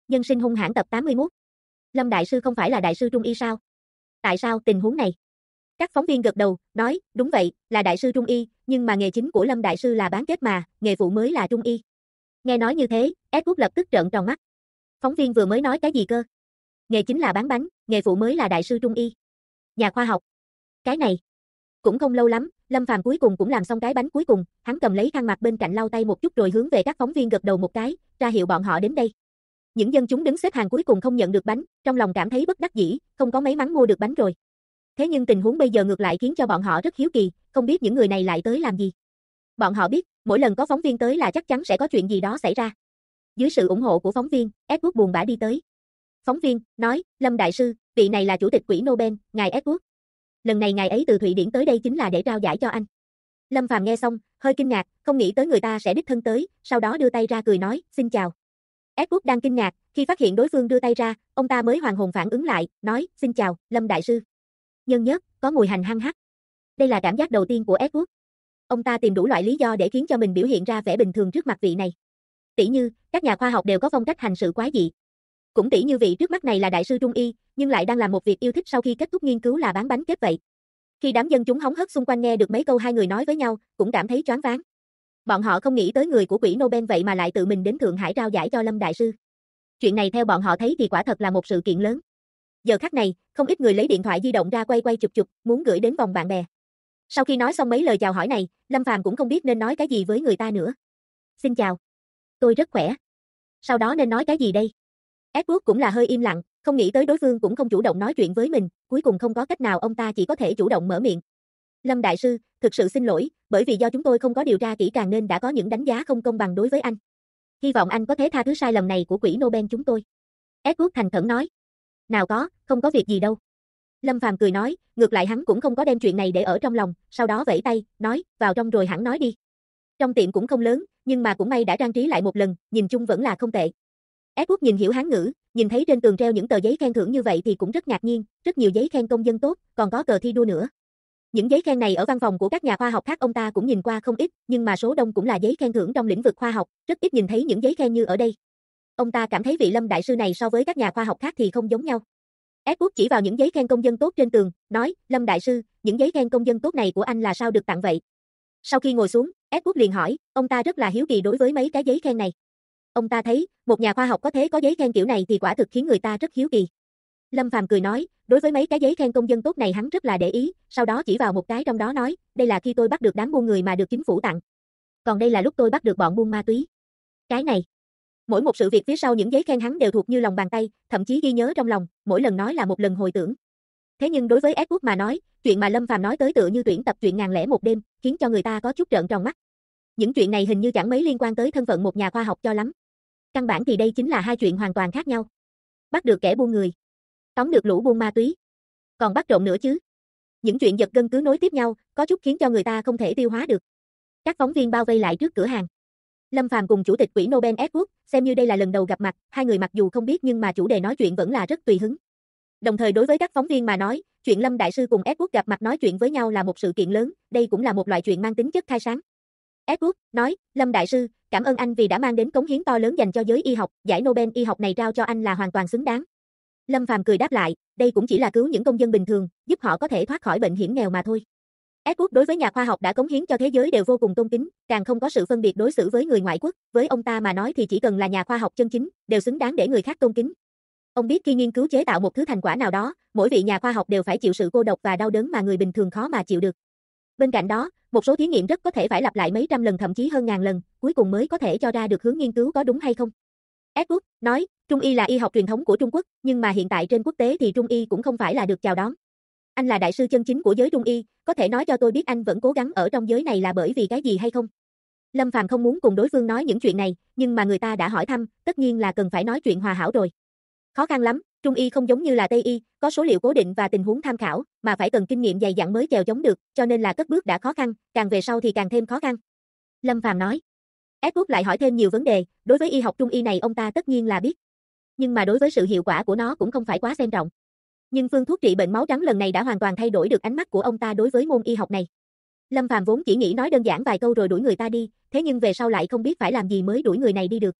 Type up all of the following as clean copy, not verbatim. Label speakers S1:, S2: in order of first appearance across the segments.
S1: Nhân sinh hung hãn tập 81. Lâm đại sư không phải là đại sư Trung y sao? Tại sao tình huống này? Các phóng viên gật đầu, nói, đúng vậy, là đại sư Trung y, nhưng mà nghề chính của Lâm đại sư là bán kết mà, nghề phụ mới là Trung y. Nghe nói như thế, Edward lập tức trợn tròn mắt. Phóng viên vừa mới nói cái gì cơ? Nghề chính là bán bánh, nghề phụ mới là đại sư Trung y. Nhà khoa học. Cái này. Cũng không lâu lắm, Lâm Phàm cuối cùng cũng làm xong cái bánh cuối cùng, hắn cầm lấy khăn mặt bên cạnh lau tay một chút rồi hướng về các phóng viên gật đầu một cái, ra hiệu bọn họ đến đây. Những dân chúng đứng xếp hàng cuối cùng không nhận được bánh, trong lòng cảm thấy bất đắc dĩ, không có mấy mắn mua được bánh rồi. Thế nhưng tình huống bây giờ ngược lại khiến cho bọn họ rất hiếu kỳ, không biết những người này lại tới làm gì. Bọn họ biết, mỗi lần có phóng viên tới là chắc chắn sẽ có chuyện gì đó xảy ra. Dưới sự ủng hộ của phóng viên, Edward buồn bã đi tới. Phóng viên, nói, Lâm đại sư, vị này là chủ tịch quỹ Nobel, ngài Edward. Lần này ngài ấy từ Thụy Điển tới đây chính là để trao giải cho anh. Lâm Phàm nghe xong, hơi kinh ngạc, không nghĩ tới người ta sẽ đích thân tới, sau đó đưa tay ra cười nói, xin chào. Edward đang kinh ngạc, khi phát hiện đối phương đưa tay ra, ông ta mới hoàn hồn phản ứng lại, nói, xin chào, Lâm đại sư. Nhân nhất, có mùi hành hăng hắc. Đây là cảm giác đầu tiên của Edward. Ông ta tìm đủ loại lý do để khiến cho mình biểu hiện ra vẻ bình thường trước mặt vị này. Tỷ như, các nhà khoa học đều có phong cách hành sự quái dị. Cũng tỷ như vị trước mắt này là đại sư Trung y, nhưng lại đang làm một việc yêu thích sau khi kết thúc nghiên cứu là bán bánh kết vậy. Khi đám dân chúng hóng hớt xung quanh nghe được mấy câu hai người nói với nhau, cũng cảm thấy choáng váng. Bọn họ không nghĩ tới người của quỹ Nobel vậy mà lại tự mình đến Thượng Hải trao giải cho Lâm đại sư. Chuyện này theo bọn họ thấy thì quả thật là một sự kiện lớn. Giờ khắc này, không ít người lấy điện thoại di động ra quay chụp chụp, muốn gửi đến vòng bạn bè. Sau khi nói xong mấy lời chào hỏi này, Lâm Phàm cũng không biết nên nói cái gì với người ta nữa. Xin chào. Tôi rất khỏe. Sau đó nên nói cái gì đây? Edward cũng là hơi im lặng, không nghĩ tới đối phương cũng không chủ động nói chuyện với mình, cuối cùng không có cách nào ông ta chỉ có thể chủ động mở miệng. Lâm đại sư, thực sự xin lỗi, bởi vì do chúng tôi không có điều tra kỹ càng nên đã có những đánh giá không công bằng đối với anh. Hy vọng anh có thể tha thứ sai lầm này của quỹ Nobel chúng tôi. Edward thành khẩn nói. Nào có, không có việc gì đâu. Lâm Phàm cười nói, ngược lại hắn cũng không có đem chuyện này để ở trong lòng, sau đó vẫy tay, nói, vào trong rồi hẳn nói đi. Trong tiệm cũng không lớn, nhưng mà cũng may đã trang trí lại một lần, nhìn chung vẫn là không tệ. Edward nhìn hiểu Hán ngữ, nhìn thấy trên tường treo những tờ giấy khen thưởng như vậy thì cũng rất ngạc nhiên, rất nhiều giấy khen công dân tốt, còn có cờ thi đua nữa. Những giấy khen này ở văn phòng của các nhà khoa học khác ông ta cũng nhìn qua không ít, nhưng mà số đông cũng là giấy khen thưởng trong lĩnh vực khoa học, rất ít nhìn thấy những giấy khen như ở đây. Ông ta cảm thấy vị Lâm đại sư này so với các nhà khoa học khác thì không giống nhau. Edward chỉ vào những giấy khen công dân tốt trên tường, nói, Lâm đại sư, những giấy khen công dân tốt này của anh là sao được tặng vậy? Sau khi ngồi xuống, Edward liền hỏi, ông ta rất là hiếu kỳ đối với mấy cái giấy khen này. Ông ta thấy, một nhà khoa học có thể có giấy khen kiểu này thì quả thực khiến người ta rất hiếu kỳ. Lâm Phàm cười nói, đối với mấy cái giấy khen công dân tốt này hắn rất là để ý, sau đó chỉ vào một cái trong đó nói, đây là khi tôi bắt được đám buôn người mà được chính phủ tặng. Còn đây là lúc tôi bắt được bọn buôn ma túy. Cái này. Mỗi một sự việc phía sau những giấy khen hắn đều thuộc như lòng bàn tay, thậm chí ghi nhớ trong lòng, mỗi lần nói là một lần hồi tưởng. Thế nhưng đối với Edward mà nói, chuyện mà Lâm Phàm nói tới tựa như tuyển tập truyện ngàn lẻ một đêm, khiến cho người ta có chút trợn tròn mắt. Những chuyện này hình như chẳng mấy liên quan tới thân phận một nhà khoa học cho lắm. Căn bản thì đây chính là hai chuyện hoàn toàn khác nhau. Bắt được kẻ buôn người, tóm được lũ buôn ma túy, còn bắt trộm nữa chứ. Những chuyện giật gân cứ nối tiếp nhau, có chút khiến cho người ta không thể tiêu hóa được. Các phóng viên bao vây lại trước cửa hàng. Lâm Phàm cùng chủ tịch quỹ Nobel Edward, xem như đây là lần đầu gặp mặt, hai người mặc dù không biết nhưng mà chủ đề nói chuyện vẫn là rất tùy hứng. Đồng thời đối với các phóng viên mà nói, chuyện Lâm đại sư cùng Edward gặp mặt nói chuyện với nhau là một sự kiện lớn, đây cũng là một loại chuyện mang tính chất khai sáng. Edward nói, Lâm đại sư, cảm ơn anh vì đã mang đến cống hiến to lớn dành cho giới y học, giải Nobel y học này trao cho anh là hoàn toàn xứng đáng. Lâm Phàm cười đáp lại, đây cũng chỉ là cứu những công dân bình thường, giúp họ có thể thoát khỏi bệnh hiểm nghèo mà thôi. Edward đối với nhà khoa học đã cống hiến cho thế giới đều vô cùng tôn kính, càng không có sự phân biệt đối xử với người ngoại quốc, với ông ta mà nói thì chỉ cần là nhà khoa học chân chính, đều xứng đáng để người khác tôn kính. Ông biết khi nghiên cứu chế tạo một thứ thành quả nào đó, mỗi vị nhà khoa học đều phải chịu sự cô độc và đau đớn mà người bình thường khó mà chịu được. Bên cạnh đó, một số thí nghiệm rất có thể phải lặp lại mấy trăm lần thậm chí hơn ngàn lần, cuối cùng mới có thể cho ra được hướng nghiên cứu có đúng hay không. Edward nói, Trung y là y học truyền thống của Trung Quốc, nhưng mà hiện tại trên quốc tế thì Trung y cũng không phải là được chào đón. Anh là đại sư chân chính của giới Trung y, có thể nói cho tôi biết anh vẫn cố gắng ở trong giới này là bởi vì cái gì hay không? Lâm Phàm không muốn cùng đối phương nói những chuyện này, nhưng mà người ta đã hỏi thăm, tất nhiên là cần phải nói chuyện hòa hảo rồi. Khó khăn lắm, Trung y không giống như là Tây y, có số liệu cố định và tình huống tham khảo, mà phải cần kinh nghiệm dày dặn mới chèo chống được, cho nên là cất bước đã khó khăn, càng về sau thì càng thêm khó khăn. Lâm Phàm nói. Edward lại hỏi thêm nhiều vấn đề, đối với y học Trung y này ông ta tất nhiên là biết. Nhưng mà đối với sự hiệu quả của nó cũng không phải quá xem trọng. Nhưng phương thuốc trị bệnh máu trắng lần này đã hoàn toàn thay đổi được ánh mắt của ông ta đối với môn y học này. Lâm Phàm vốn chỉ nghĩ nói đơn giản vài câu rồi đuổi người ta đi, thế nhưng về sau lại không biết phải làm gì mới đuổi người này đi được.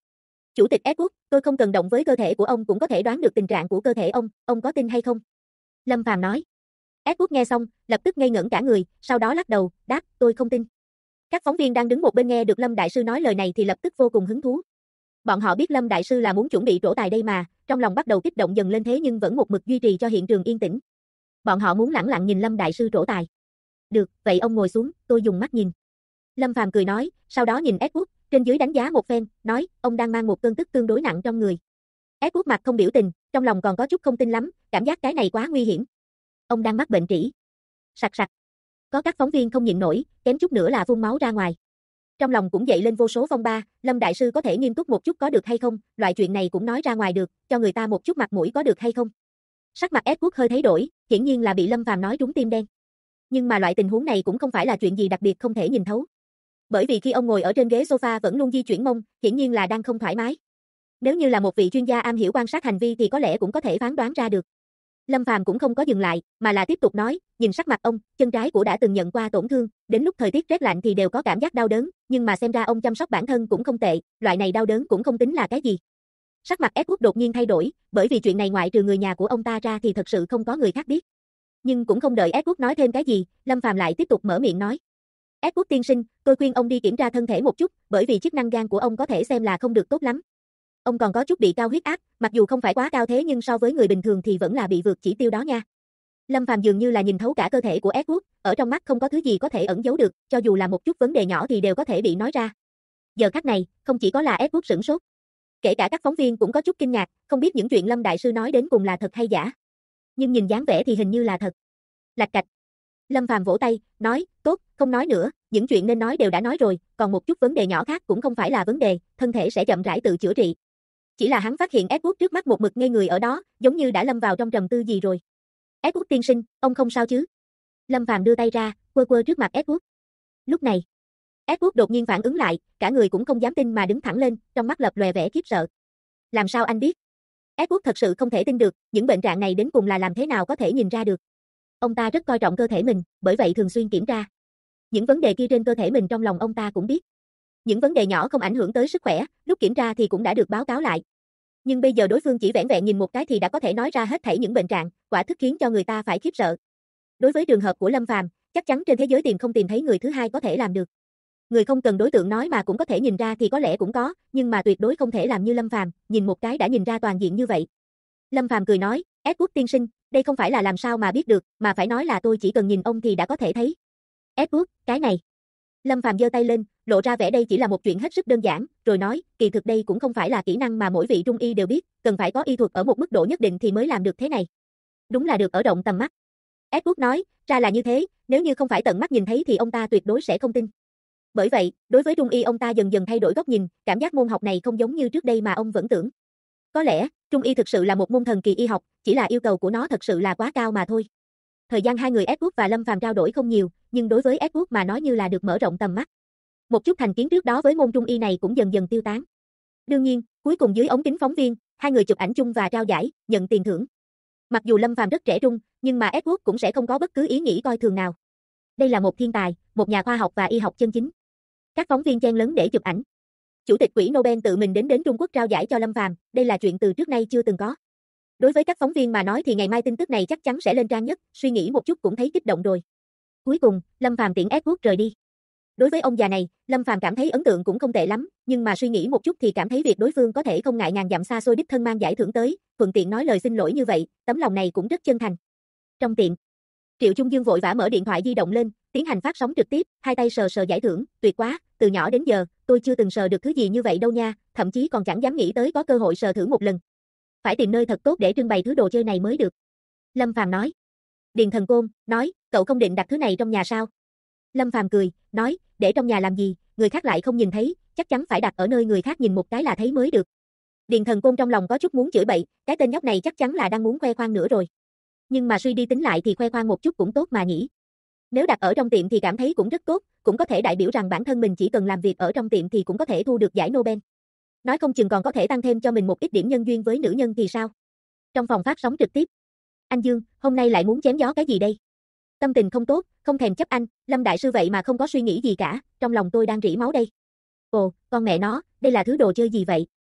S1: Chủ tịch Edward, tôi không cần động với cơ thể của ông cũng có thể đoán được tình trạng của cơ thể ông có tin hay không? Lâm Phàm nói. Edward nghe xong, lập tức ngây ngẩn cả người, sau đó lắc đầu, đáp, tôi không tin. Các phóng viên đang đứng một bên nghe được Lâm Đại Sư nói lời này thì lập tức vô cùng hứng thú. Bọn họ biết Lâm Đại Sư là muốn chuẩn bị trổ tài đây mà, trong lòng bắt đầu kích động dần lên thế nhưng vẫn một mực duy trì cho hiện trường yên tĩnh. Bọn họ muốn lẳng lặng nhìn Lâm Đại Sư trổ tài. Được, vậy ông ngồi xuống, tôi dùng mắt nhìn. Lâm Phàm cười nói, sau đó nhìn Edward, trên dưới đánh giá một phen, nói, ông đang mang một cơn tức tương đối nặng trong người. Edward mặt không biểu tình, trong lòng còn có chút không tin lắm, cảm giác cái này quá nguy hiểm. Ông đang mắc bệnh trĩ. Sặc sặc. Có các phóng viên không nhịn nổi, kém chút nữa là phun máu ra ngoài. Trong lòng cũng dậy lên vô số phong ba, Lâm Đại Sư có thể nghiêm túc một chút có được hay không, loại chuyện này cũng nói ra ngoài được, cho người ta một chút mặt mũi có được hay không. Sắc mặt Edward hơi thay đổi, hiển nhiên là bị Lâm Phàm nói trúng tim đen. Nhưng mà loại tình huống này cũng không phải là chuyện gì đặc biệt không thể nhìn thấu. Bởi vì khi ông ngồi ở trên ghế sofa vẫn luôn di chuyển mông, hiển nhiên là đang không thoải mái. Nếu như là một vị chuyên gia am hiểu quan sát hành vi thì có lẽ cũng có thể phán đoán ra được. Lâm Phàm cũng không có dừng lại, mà là tiếp tục nói, nhìn sắc mặt ông, chân trái của đã từng nhận qua tổn thương, đến lúc thời tiết rét lạnh thì đều có cảm giác đau đớn, nhưng mà xem ra ông chăm sóc bản thân cũng không tệ, loại này đau đớn cũng không tính là cái gì. Sắc mặt Edward đột nhiên thay đổi, bởi vì chuyện này ngoại trừ người nhà của ông ta ra thì thật sự không có người khác biết. Nhưng cũng không đợi Edward nói thêm cái gì, Lâm Phàm lại tiếp tục mở miệng nói. Edward tiên sinh, tôi khuyên ông đi kiểm tra thân thể một chút, bởi vì chức năng gan của ông có thể xem là không được tốt lắm. Ông còn có chút bị cao huyết áp, mặc dù không phải quá cao thế nhưng so với người bình thường thì vẫn là bị vượt chỉ tiêu đó nha. Lâm Phàm dường như là nhìn thấu cả cơ thể của Edward, ở trong mắt không có thứ gì có thể ẩn giấu được, cho dù là một chút vấn đề nhỏ thì đều có thể bị nói ra. Giờ khắc này, không chỉ có là Edward sửng sốt, kể cả các phóng viên cũng có chút kinh ngạc, không biết những chuyện Lâm Đại Sư nói đến cùng là thật hay giả. Nhưng nhìn dáng vẻ thì hình như là thật. Lạch cạch. Lâm Phàm vỗ tay, nói, tốt, không nói nữa, những chuyện nên nói đều đã nói rồi, còn một chút vấn đề nhỏ khác cũng không phải là vấn đề, thân thể sẽ chậm rãi tự chữa trị. Chỉ là hắn phát hiện Edward trước mắt một mực ngây người ở đó, giống như đã lâm vào trong trầm tư gì rồi. Edward tiên sinh, ông không sao chứ? Lâm Phàm đưa tay ra, quơ quơ trước mặt Edward. Lúc này, Edward đột nhiên phản ứng lại, cả người cũng không dám tin mà đứng thẳng lên, trong mắt lập lòe vẻ khiếp sợ. Làm sao anh biết? Edward thật sự không thể tin được, những bệnh trạng này đến cùng là làm thế nào có thể nhìn ra được. Ông ta rất coi trọng cơ thể mình, bởi vậy thường xuyên kiểm tra. Những vấn đề kia trên cơ thể mình trong lòng ông ta cũng biết. Những vấn đề nhỏ không ảnh hưởng tới sức khỏe, lúc kiểm tra thì cũng đã được báo cáo lại. Nhưng bây giờ đối phương chỉ vẻn vẹn nhìn một cái thì đã có thể nói ra hết thảy những bệnh trạng, quả thực khiến cho người ta phải khiếp sợ. Đối với trường hợp của Lâm Phàm, chắc chắn trên thế giới tìm không tìm thấy người thứ hai có thể làm được. Người không cần đối tượng nói mà cũng có thể nhìn ra thì có lẽ cũng có, nhưng mà tuyệt đối không thể làm như Lâm Phàm, nhìn một cái đã nhìn ra toàn diện như vậy. Lâm Phàm cười nói, Edward tiên sinh, đây không phải là làm sao mà biết được, mà phải nói là tôi chỉ cần nhìn ông thì đã có thể thấy. Edward, cái này. Lâm Phàm giơ tay lên, lộ ra vẻ đây chỉ là một chuyện hết sức đơn giản, rồi nói, kỳ thực đây cũng không phải là kỹ năng mà mỗi vị trung y đều biết, cần phải có y thuật ở một mức độ nhất định thì mới làm được thế này. Đúng là được ở rộng tầm mắt. Edward nói, ra là như thế, nếu như không phải tận mắt nhìn thấy thì ông ta tuyệt đối sẽ không tin. Bởi vậy, đối với trung y ông ta dần dần thay đổi góc nhìn, cảm giác môn học này không giống như trước đây mà ông vẫn tưởng. Có lẽ, trung y thực sự là một môn thần kỳ y học, chỉ là yêu cầu của nó thật sự là quá cao mà thôi. Thời gian hai người Edward và Lâm Phàm trao đổi không nhiều, nhưng đối với Edward mà nói như là được mở rộng tầm mắt. Một chút thành kiến trước đó với môn trung y này cũng dần dần tiêu tán. Đương nhiên, cuối cùng dưới ống kính phóng viên, hai người chụp ảnh chung và trao giải, nhận tiền thưởng. Mặc dù Lâm Phàm rất trẻ trung, nhưng mà Edward cũng sẽ không có bất cứ ý nghĩ coi thường nào. Đây là một thiên tài, một nhà khoa học và y học chân chính. Các phóng viên chen lấn để chụp ảnh. Chủ tịch quỹ Nobel tự mình đến Trung Quốc trao giải cho Lâm Phàm, đây là chuyện từ trước nay chưa từng có. Đối với các phóng viên mà nói thì ngày mai tin tức này chắc chắn sẽ lên trang nhất, suy nghĩ một chút cũng thấy kích động rồi. Cuối cùng, Lâm Phàm tiễn Edward rời đi. Đối với ông già này, Lâm Phàm cảm thấy ấn tượng cũng không tệ lắm, nhưng mà suy nghĩ một chút thì cảm thấy việc đối phương có thể không ngại ngàn dặm xa xôi đích thân mang giải thưởng tới, thuận tiện nói lời xin lỗi như vậy, tấm lòng này cũng rất chân thành. Trong tiệm, Triệu Trung Dương vội vã mở điện thoại di động lên, tiến hành phát sóng trực tiếp, hai tay sờ sờ giải thưởng, tuyệt quá, từ nhỏ đến giờ, tôi chưa từng sờ được thứ gì như vậy đâu nha, thậm chí còn chẳng dám nghĩ tới có cơ hội sờ thử một lần. Phải tìm nơi thật tốt để trưng bày thứ đồ chơi này mới được. Lâm Phàm nói. Điền Thần Côn nói, cậu không định đặt thứ này trong nhà sao? Lâm Phàm cười, nói, để trong nhà làm gì, người khác lại không nhìn thấy, chắc chắn phải đặt ở nơi người khác nhìn một cái là thấy mới được. Điền Thần Côn trong lòng có chút muốn chửi bậy, cái tên nhóc này chắc chắn là đang muốn khoe khoang nữa rồi. Nhưng mà suy đi tính lại thì khoe khoang một chút cũng tốt mà nhỉ. Nếu đặt ở trong tiệm thì cảm thấy cũng rất tốt, cũng có thể đại biểu rằng bản thân mình chỉ cần làm việc ở trong tiệm thì cũng có thể thu được giải Nobel. Nói không chừng còn có thể tăng thêm cho mình một ít điểm nhân duyên với nữ nhân thì sao? Trong phòng phát sóng trực tiếp. Anh Dương, hôm nay lại muốn chém gió cái gì đây? Tâm tình không tốt, không thèm chấp anh, Lâm Đại Sư vậy mà không có suy nghĩ gì cả, trong lòng tôi đang rỉ máu đây. Ồ, con mẹ nó, đây là thứ đồ chơi gì vậy?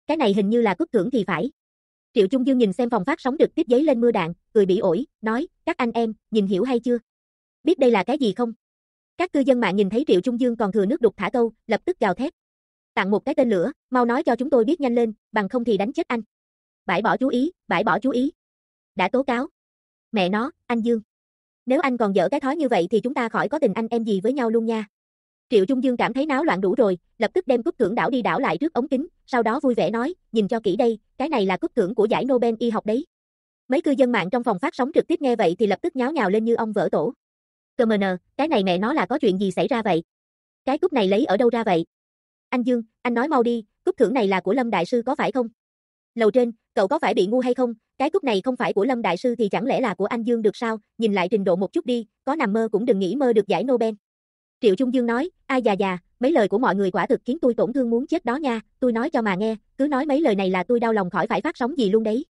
S1: Cái này hình như là cúp thưởng thì phải. Triệu Trung Dương nhìn xem phòng phát sóng trực tiếp giấy lên mưa đạn, cười bỉ ổi, nói, các anh em, nhìn hiểu hay chưa? Biết đây là cái gì không? Các cư dân mạng nhìn thấy Triệu Trung Dương còn thừa nước đục thả câu, lập tức gào thét. Tặng một cái tên lửa, mau nói cho chúng tôi biết nhanh lên, bằng không thì đánh chết anh. Bãi bỏ chú ý, bãi bỏ chú ý. Đã tố cáo. Mẹ nó, anh Dương. Nếu anh còn dở cái thói như vậy thì chúng ta khỏi có tình anh em gì với nhau luôn nha. Triệu Trung Dương cảm thấy náo loạn đủ rồi, lập tức đem cúp thưởng đảo đi đảo lại trước ống kính, sau đó vui vẻ nói, nhìn cho kỹ đây, cái này là cúp thưởng của giải Nobel y học đấy. Mấy cư dân mạng trong phòng phát sóng trực tiếp nghe vậy thì lập tức nháo nhào lên như ong vỡ tổ. CMN, cái này mẹ nó là có chuyện gì xảy ra vậy? Cái cúp này lấy ở đâu ra vậy? Anh Dương, anh nói mau đi, cúp thưởng này là của Lâm Đại Sư có phải không? Lầu trên, cậu có phải bị ngu hay không? Cái cúp này không phải của Lâm Đại Sư thì chẳng lẽ là của anh Dương được sao? Nhìn lại trình độ một chút đi, có nằm mơ cũng đừng nghĩ mơ được giải Nobel. Triệu Trung Dương nói, ai già, mấy lời của mọi người quả thực khiến tôi tổn thương muốn chết đó nha, tôi nói cho mà nghe, cứ nói mấy lời này là tôi đau lòng khỏi phải phát sóng gì luôn đấy.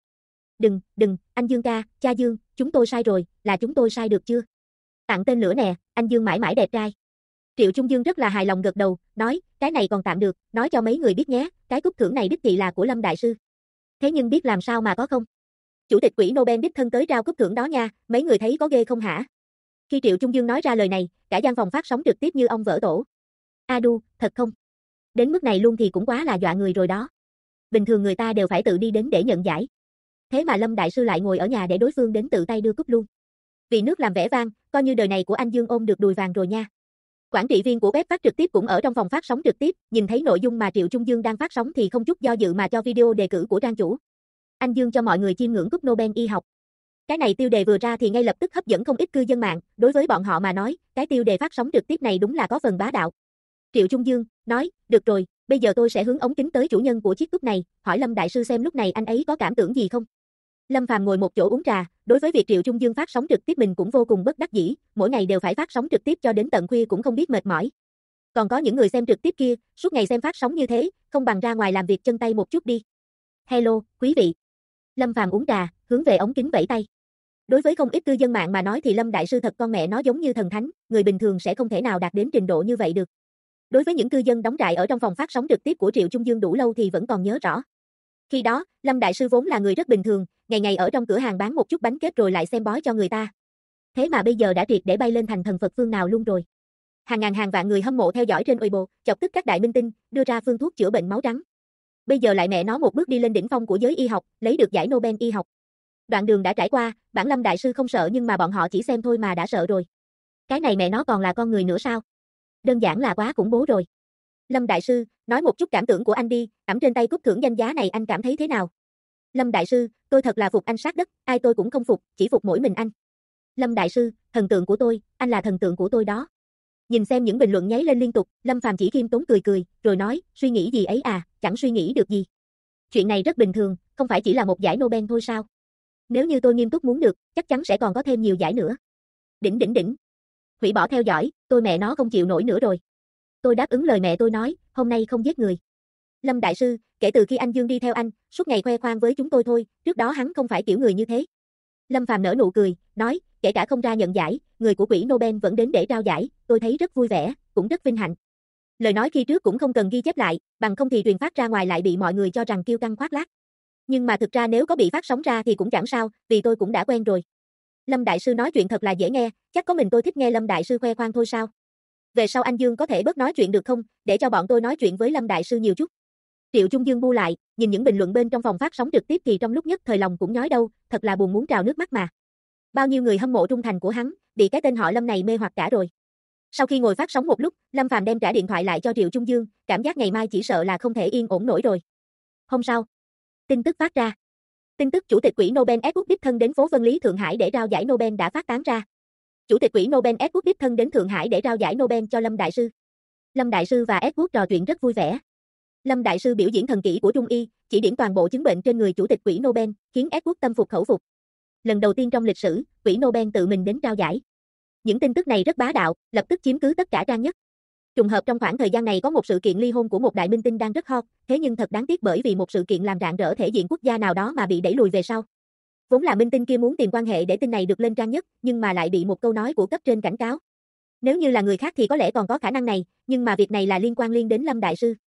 S1: Đừng, anh Dương ca, cha Dương, chúng tôi sai rồi, là chúng tôi sai được chưa? Tặng tên lửa nè, anh Dương mãi mãi đẹp trai. Triệu Trung Dương rất là hài lòng gật đầu, nói, cái này còn tạm được, nói cho mấy người biết nhé, cái cúp thưởng này đích thị là của Lâm Đại Sư. Thế nhưng biết làm sao mà có không? Chủ tịch quỹ Nobel đích thân tới trao cúp thưởng đó nha, mấy người thấy có ghê không hả? Khi Triệu Trung Dương nói ra lời này, cả gian phòng phát sóng trực tiếp như ong vỡ tổ. A đu, thật không? Đến mức này luôn thì cũng quá là dọa người rồi đó. Bình thường người ta đều phải tự đi đến để nhận giải. Thế mà Lâm Đại Sư lại ngồi ở nhà để đối phương đến tự tay đưa cúp luôn. Vì nước làm vẻ vang, coi như đời này của anh Dương ôm được đùi vàng rồi nha. Quản trị viên của web phát trực tiếp cũng ở trong phòng phát sóng trực tiếp, nhìn thấy nội dung mà Triệu Trung Dương đang phát sóng thì không chút do dự mà cho video đề cử của trang chủ. Anh Dương cho mọi người chiêm ngưỡng cúp Nobel y học. Cái này tiêu đề vừa ra thì ngay lập tức hấp dẫn không ít cư dân mạng, đối với bọn họ mà nói, cái tiêu đề phát sóng trực tiếp này đúng là có phần bá đạo. Triệu Trung Dương nói, được rồi, bây giờ tôi sẽ hướng ống kính tới chủ nhân của chiếc cúp này, hỏi Lâm Đại Sư xem lúc này anh ấy có cảm tưởng gì không. Lâm Phàm ngồi một chỗ uống trà, đối với việc Triệu Trung Dương phát sóng trực tiếp mình cũng vô cùng bất đắc dĩ, mỗi ngày đều phải phát sóng trực tiếp cho đến tận khuya cũng không biết mệt mỏi. Còn có những người xem trực tiếp kia, suốt ngày xem phát sóng như thế, không bằng ra ngoài làm việc chân tay một chút đi. Hello, quý vị. Lâm Phàm uống trà, hướng về ống kính vẫy tay. Đối với không ít cư dân mạng mà nói thì Lâm Đại Sư thật con mẹ nó giống như thần thánh, người bình thường sẽ không thể nào đạt đến trình độ như vậy được. Đối với những cư dân đóng trại ở trong phòng phát sóng trực tiếp của Triệu Trung Dương đủ lâu thì vẫn còn nhớ rõ. Khi đó, Lâm Đại Sư vốn là người rất bình thường, ngày ngày ở trong cửa hàng bán một chút bánh kết rồi lại xem bói cho người ta. Thế mà bây giờ đã triệt để bay lên thành thần Phật phương nào luôn rồi. Hàng ngàn hàng vạn người hâm mộ theo dõi trên Weibo, chọc tức các đại minh tinh, đưa ra phương thuốc chữa bệnh máu trắng. Bây giờ lại mẹ nó một bước đi lên đỉnh phong của giới y học, lấy được giải Nobel y học. Đoạn đường đã trải qua, bản Lâm Đại Sư không sợ nhưng mà bọn họ chỉ xem thôi mà đã sợ rồi. Cái này mẹ nó còn là con người nữa sao? Đơn giản là quá khủng bố rồi. Lâm Đại Sư, nói một chút cảm tưởng của anh đi, ẵm trên tay cúp thưởng danh giá này anh cảm thấy thế nào? Lâm Đại Sư, tôi thật là phục anh sát đất, ai tôi cũng không phục, chỉ phục mỗi mình anh. Lâm Đại Sư, thần tượng của tôi, anh là thần tượng của tôi đó. Nhìn xem những bình luận nháy lên liên tục, Lâm Phàm chỉ khiêm tốn cười, rồi nói, suy nghĩ gì ấy à, chẳng suy nghĩ được gì. Chuyện này rất bình thường, không phải chỉ là một giải Nobel thôi sao? Nếu như tôi nghiêm túc muốn được, chắc chắn sẽ còn có thêm nhiều giải nữa. Đỉnh. Hủy bỏ theo dõi, tôi mẹ nó không chịu nổi nữa rồi. Tôi đáp ứng lời mẹ tôi nói, hôm nay không giết người. Lâm Đại Sư, kể từ khi anh Dương đi theo anh, suốt ngày khoe khoang với chúng tôi thôi, trước đó hắn không phải kiểu người như thế. Lâm Phàm nở nụ cười, nói, kể cả không ra nhận giải, người của quỹ Nobel vẫn đến để trao giải, tôi thấy rất vui vẻ, cũng rất vinh hạnh. Lời nói khi trước cũng không cần ghi chép lại, bằng không thì truyền phát ra ngoài lại bị mọi người cho rằng kiêu căng khoác lác. Nhưng mà thực ra nếu có bị phát sóng ra thì cũng chẳng sao, vì tôi cũng đã quen rồi. Lâm Đại Sư nói chuyện thật là dễ nghe, chắc có mình tôi thích nghe Lâm Đại Sư khoe khoang thôi sao? Về sau anh Dương có thể bớt nói chuyện được không, để cho bọn tôi nói chuyện với Lâm Đại Sư nhiều chút. Triệu Trung Dương bu lại, nhìn những bình luận bên trong phòng phát sóng trực tiếp thì trong lúc nhất thời lòng cũng nhói đâu, thật là buồn muốn trào nước mắt mà. Bao nhiêu người hâm mộ trung thành của hắn, bị cái tên họ Lâm này mê hoặc cả rồi. Sau khi ngồi phát sóng một lúc, Lâm Phàm đem trả điện thoại lại cho Triệu Trung Dương, cảm giác ngày mai chỉ sợ là không thể yên ổn nổi rồi. Hôm sau, tin tức phát ra. Tin tức Chủ tịch quỹ Nobel Edward đích thân đến phố Vân Lý Thượng Hải để trao giải Nobel đã phát tán ra. Chủ tịch quỹ Nobel Edward đích thân đến Thượng Hải để trao giải Nobel cho Lâm Đại Sư. Lâm Đại Sư và Edward trò chuyện rất vui vẻ. Lâm Đại Sư biểu diễn thần kỹ của Trung y, chỉ điểm toàn bộ chứng bệnh trên người Chủ tịch quỹ Nobel, khiến Edward tâm phục khẩu phục. Lần đầu tiên trong lịch sử, quỹ Nobel tự mình đến trao giải. Những tin tức này rất bá đạo, lập tức chiếm cứ tất cả trang nhất. Trùng hợp trong khoảng thời gian này có một sự kiện ly hôn của một đại minh tinh đang rất hot, thế nhưng thật đáng tiếc bởi vì một sự kiện làm rạng rỡ thể diện quốc gia nào đó mà bị đẩy lùi về sau. Vốn là minh tinh kia muốn tìm quan hệ để tin này được lên trang nhất, nhưng mà lại bị một câu nói của cấp trên cảnh cáo. Nếu như là người khác thì có lẽ còn có khả năng này, nhưng mà việc này là liên quan đến Lâm Đại Sư.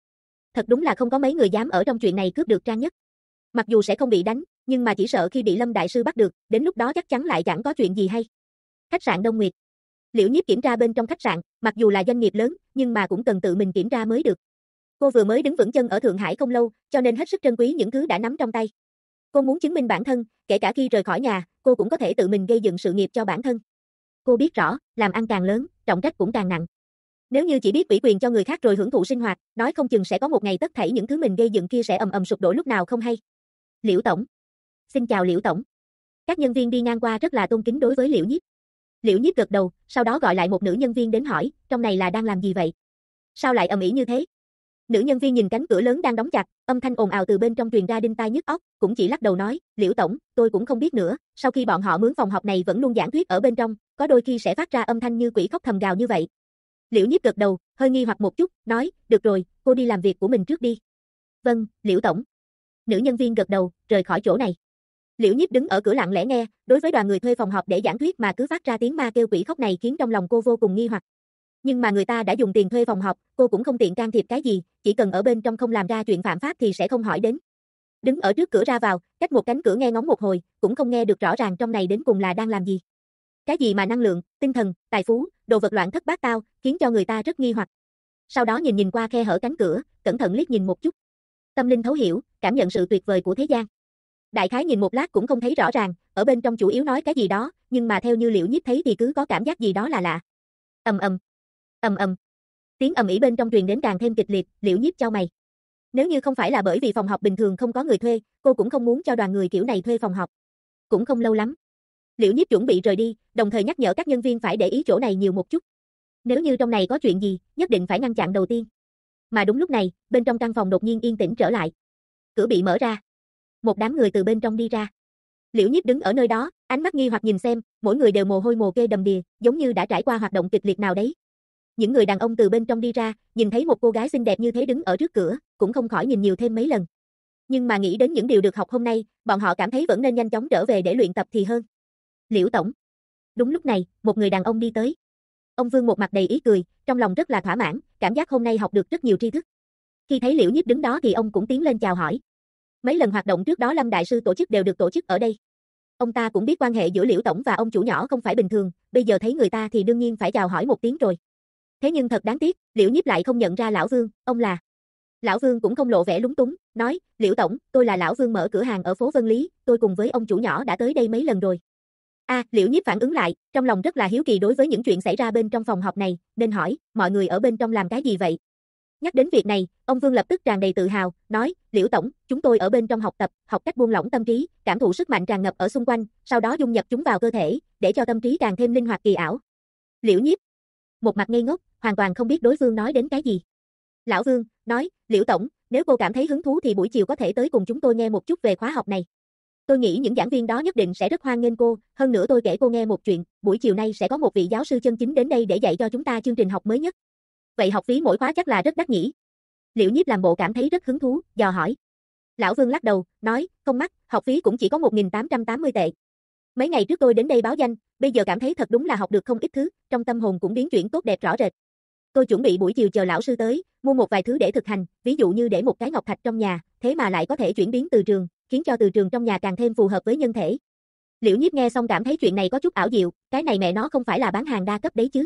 S1: Thật đúng là không có mấy người dám ở trong chuyện này cướp được Trang Nhất. Mặc dù sẽ không bị đánh, nhưng mà chỉ sợ khi bị Lâm đại sư bắt được, đến lúc đó chắc chắn lại chẳng có chuyện gì hay. Khách sạn Đông Nguyệt. Liễu Nhiếp kiểm tra bên trong khách sạn, mặc dù là doanh nghiệp lớn, nhưng mà cũng cần tự mình kiểm tra mới được. Cô vừa mới đứng vững chân ở Thượng Hải không lâu, cho nên hết sức trân quý những thứ đã nắm trong tay. Cô muốn chứng minh bản thân, kể cả khi rời khỏi nhà, cô cũng có thể tự mình gây dựng sự nghiệp cho bản thân. Cô biết rõ, làm ăn càng lớn, trọng trách cũng càng nặng. Nếu như chỉ biết ủy quyền cho người khác rồi hưởng thụ sinh hoạt, nói không chừng sẽ có một ngày tất thảy những thứ mình gây dựng kia sẽ ầm ầm sụp đổ lúc nào không hay. Liễu tổng. Xin chào Liễu tổng. Các nhân viên đi ngang qua rất là tôn kính đối với Liễu Nhiếp. Liễu Nhiếp gật đầu, sau đó gọi lại một nữ nhân viên đến hỏi, trong này là đang làm gì vậy? Sao lại ầm ĩ như thế? Nữ nhân viên nhìn cánh cửa lớn đang đóng chặt, âm thanh ồn ào từ bên trong truyền ra đinh tai nhức óc, cũng chỉ lắc đầu nói, Liễu tổng, tôi cũng không biết nữa, sau khi bọn họ mướn phòng học này vẫn luôn giảng thuyết ở bên trong, có đôi khi sẽ phát ra âm thanh như quỷ khóc thầm gào như vậy. Liễu Nhiếp gật đầu, hơi nghi hoặc một chút, nói, được rồi, cô đi làm việc của mình trước đi. Vâng, Liễu tổng. Nữ nhân viên gật đầu, rời khỏi chỗ này. Liễu Nhiếp đứng ở cửa lặng lẽ nghe, đối với đoàn người thuê phòng học để giảng thuyết mà cứ phát ra tiếng ma kêu quỷ khóc này khiến trong lòng cô vô cùng nghi hoặc. Nhưng mà người ta đã dùng tiền thuê phòng học, cô cũng không tiện can thiệp cái gì, chỉ cần ở bên trong không làm ra chuyện phạm pháp thì sẽ không hỏi đến. Đứng ở trước cửa ra vào, cách một cánh cửa nghe ngóng một hồi, cũng không nghe được rõ ràng trong này đến cùng là đang làm gì. Cái gì mà năng lượng, tinh thần, tài phú, đồ vật loạn thất bát tao, khiến cho người ta rất nghi hoặc. Sau đó nhìn qua khe hở cánh cửa, cẩn thận liếc nhìn một chút. Tâm linh thấu hiểu, cảm nhận sự tuyệt vời của thế gian. Đại khái nhìn một lát cũng không thấy rõ ràng, ở bên trong chủ yếu nói cái gì đó, nhưng mà theo như Liễu Nhiếp thấy thì cứ có cảm giác gì đó là lạ. Ầm ầm, ầm ầm. Tiếng ầm ĩ bên trong truyền đến càng thêm kịch liệt, Liễu Nhiếp chau mày. Nếu như không phải là bởi vì phòng học bình thường không có người thuê, cô cũng không muốn cho đoàn người kiểu này thuê phòng học. Cũng không lâu lắm. Liễu Nhiếp chuẩn bị rời đi, đồng thời nhắc nhở các nhân viên phải để ý chỗ này nhiều một chút. Nếu như trong này có chuyện gì, nhất định phải ngăn chặn đầu tiên. Mà đúng lúc này, bên trong căn phòng đột nhiên yên tĩnh trở lại. Cửa bị mở ra. Một đám người từ bên trong đi ra. Liễu Nhiếp đứng ở nơi đó, ánh mắt nghi hoặc nhìn xem, mỗi người đều mồ hôi mồ kê đầm đìa, giống như đã trải qua hoạt động kịch liệt nào đấy. Những người đàn ông từ bên trong đi ra, nhìn thấy một cô gái xinh đẹp như thế đứng ở trước cửa, cũng không khỏi nhìn nhiều thêm mấy lần. Nhưng mà nghĩ đến những điều được học hôm nay, bọn họ cảm thấy vẫn nên nhanh chóng trở về để luyện tập thì hơn. Liễu tổng. Đúng lúc này, một người đàn ông đi tới. Ông Vương một mặt đầy ý cười, trong lòng rất là thỏa mãn, cảm giác hôm nay học được rất nhiều tri thức. Khi thấy Liễu Nhiếp đứng đó thì ông cũng tiến lên chào hỏi. Mấy lần hoạt động trước đó Lâm đại sư tổ chức đều được tổ chức ở đây. Ông ta cũng biết quan hệ giữa Liễu tổng và ông chủ nhỏ không phải bình thường, bây giờ thấy người ta thì đương nhiên phải chào hỏi một tiếng rồi. Thế nhưng thật đáng tiếc, Liễu Nhiếp lại không nhận ra lão Vương, ông là. Lão Vương cũng không lộ vẻ lúng túng, nói, Liễu tổng, tôi là lão Vương mở cửa hàng ở phố Vân Lý, tôi cùng với ông chủ nhỏ đã tới đây mấy lần rồi. Liễu Nhiếp phản ứng lại, trong lòng rất là hiếu kỳ đối với những chuyện xảy ra bên trong phòng học này, nên hỏi, mọi người ở bên trong làm cái gì vậy? Nhắc đến việc này, ông Vương lập tức tràn đầy tự hào, nói, Liễu tổng, chúng tôi ở bên trong học tập, học cách buông lỏng tâm trí, cảm thụ sức mạnh tràn ngập ở xung quanh, sau đó dung nhập chúng vào cơ thể, để cho tâm trí càng thêm linh hoạt kỳ ảo. Liễu Nhiếp một mặt ngây ngốc, hoàn toàn không biết đối phương nói đến cái gì. Lão Vương nói, Liễu tổng, nếu cô cảm thấy hứng thú thì buổi chiều có thể tới cùng chúng tôi nghe một chút về khóa học này. Tôi nghĩ những giảng viên đó nhất định sẽ rất hoan nghênh cô, hơn nữa tôi kể cô nghe một chuyện, buổi chiều nay sẽ có một vị giáo sư chân chính đến đây để dạy cho chúng ta chương trình học mới nhất. Vậy học phí mỗi khóa chắc là rất đắt nhỉ? Liễu Nhiếp làm bộ cảm thấy rất hứng thú, dò hỏi. Lão Vương lắc đầu, nói, không mắc, học phí cũng chỉ có 1.880 tệ. Mấy ngày trước tôi đến đây báo danh, bây giờ cảm thấy thật đúng là học được không ít thứ, trong tâm hồn cũng biến chuyển tốt đẹp rõ rệt. Tôi chuẩn bị buổi chiều chờ lão sư tới, mua một vài thứ để thực hành, ví dụ như để một cái ngọc thạch trong nhà, thế mà lại có thể chuyển biến từ trường, khiến cho từ trường trong nhà càng thêm phù hợp với nhân thể. Liễu Nhiếp nghe xong cảm thấy chuyện này có chút ảo diệu, cái này mẹ nó không phải là bán hàng đa cấp đấy chứ.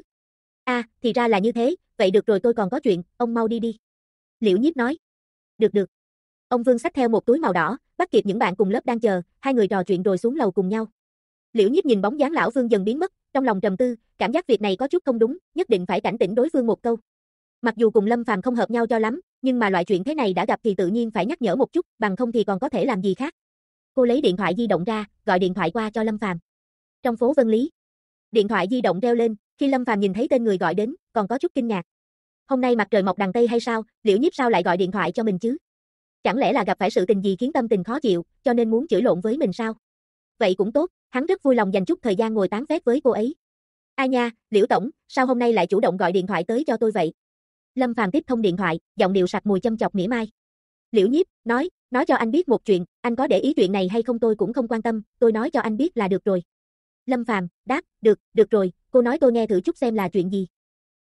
S1: Thì ra là như thế, vậy được rồi tôi còn có chuyện, ông mau đi đi. Liễu Nhiếp nói. Được. Ông Vương xách theo một túi màu đỏ, bắt kịp những bạn cùng lớp đang chờ, hai người trò chuyện rồi xuống lầu cùng nhau. Liễu Nhiếp nhìn bóng dáng lão Vương dần biến mất, trong lòng trầm tư, cảm giác việc này có chút không đúng, nhất định phải cảnh tỉnh đối phương một câu. Mặc dù cùng Lâm Phàm không hợp nhau cho lắm, nhưng mà loại chuyện thế này đã gặp thì tự nhiên phải nhắc nhở một chút, bằng không thì còn có thể làm gì khác. Cô lấy điện thoại di động ra, gọi điện thoại qua cho Lâm Phàm. Trong phố Vân Lý, điện thoại di động reo lên, khi Lâm Phàm nhìn thấy tên người gọi đến, còn có chút kinh ngạc. Hôm nay mặt trời mọc đằng tây hay sao, Liễu Nhiếp sao lại gọi điện thoại cho mình chứ? Chẳng lẽ là gặp phải sự tình gì khiến tâm tình khó chịu, cho nên muốn chửi lộn với mình sao? Vậy cũng tốt, hắn rất vui lòng dành chút thời gian ngồi tán phét với cô ấy. Ai nha, Liễu tổng, sao hôm nay lại chủ động gọi điện thoại tới cho tôi vậy? Lâm Phàm tiếp thông điện thoại, giọng điệu sặc mùi châm chọc mỉa mai. Liễu Nhiếp, nói cho anh biết một chuyện, anh có để ý chuyện này hay không tôi cũng không quan tâm, tôi nói cho anh biết là được rồi. Lâm Phàm đáp, được rồi, cô nói tôi nghe thử chút xem là chuyện gì.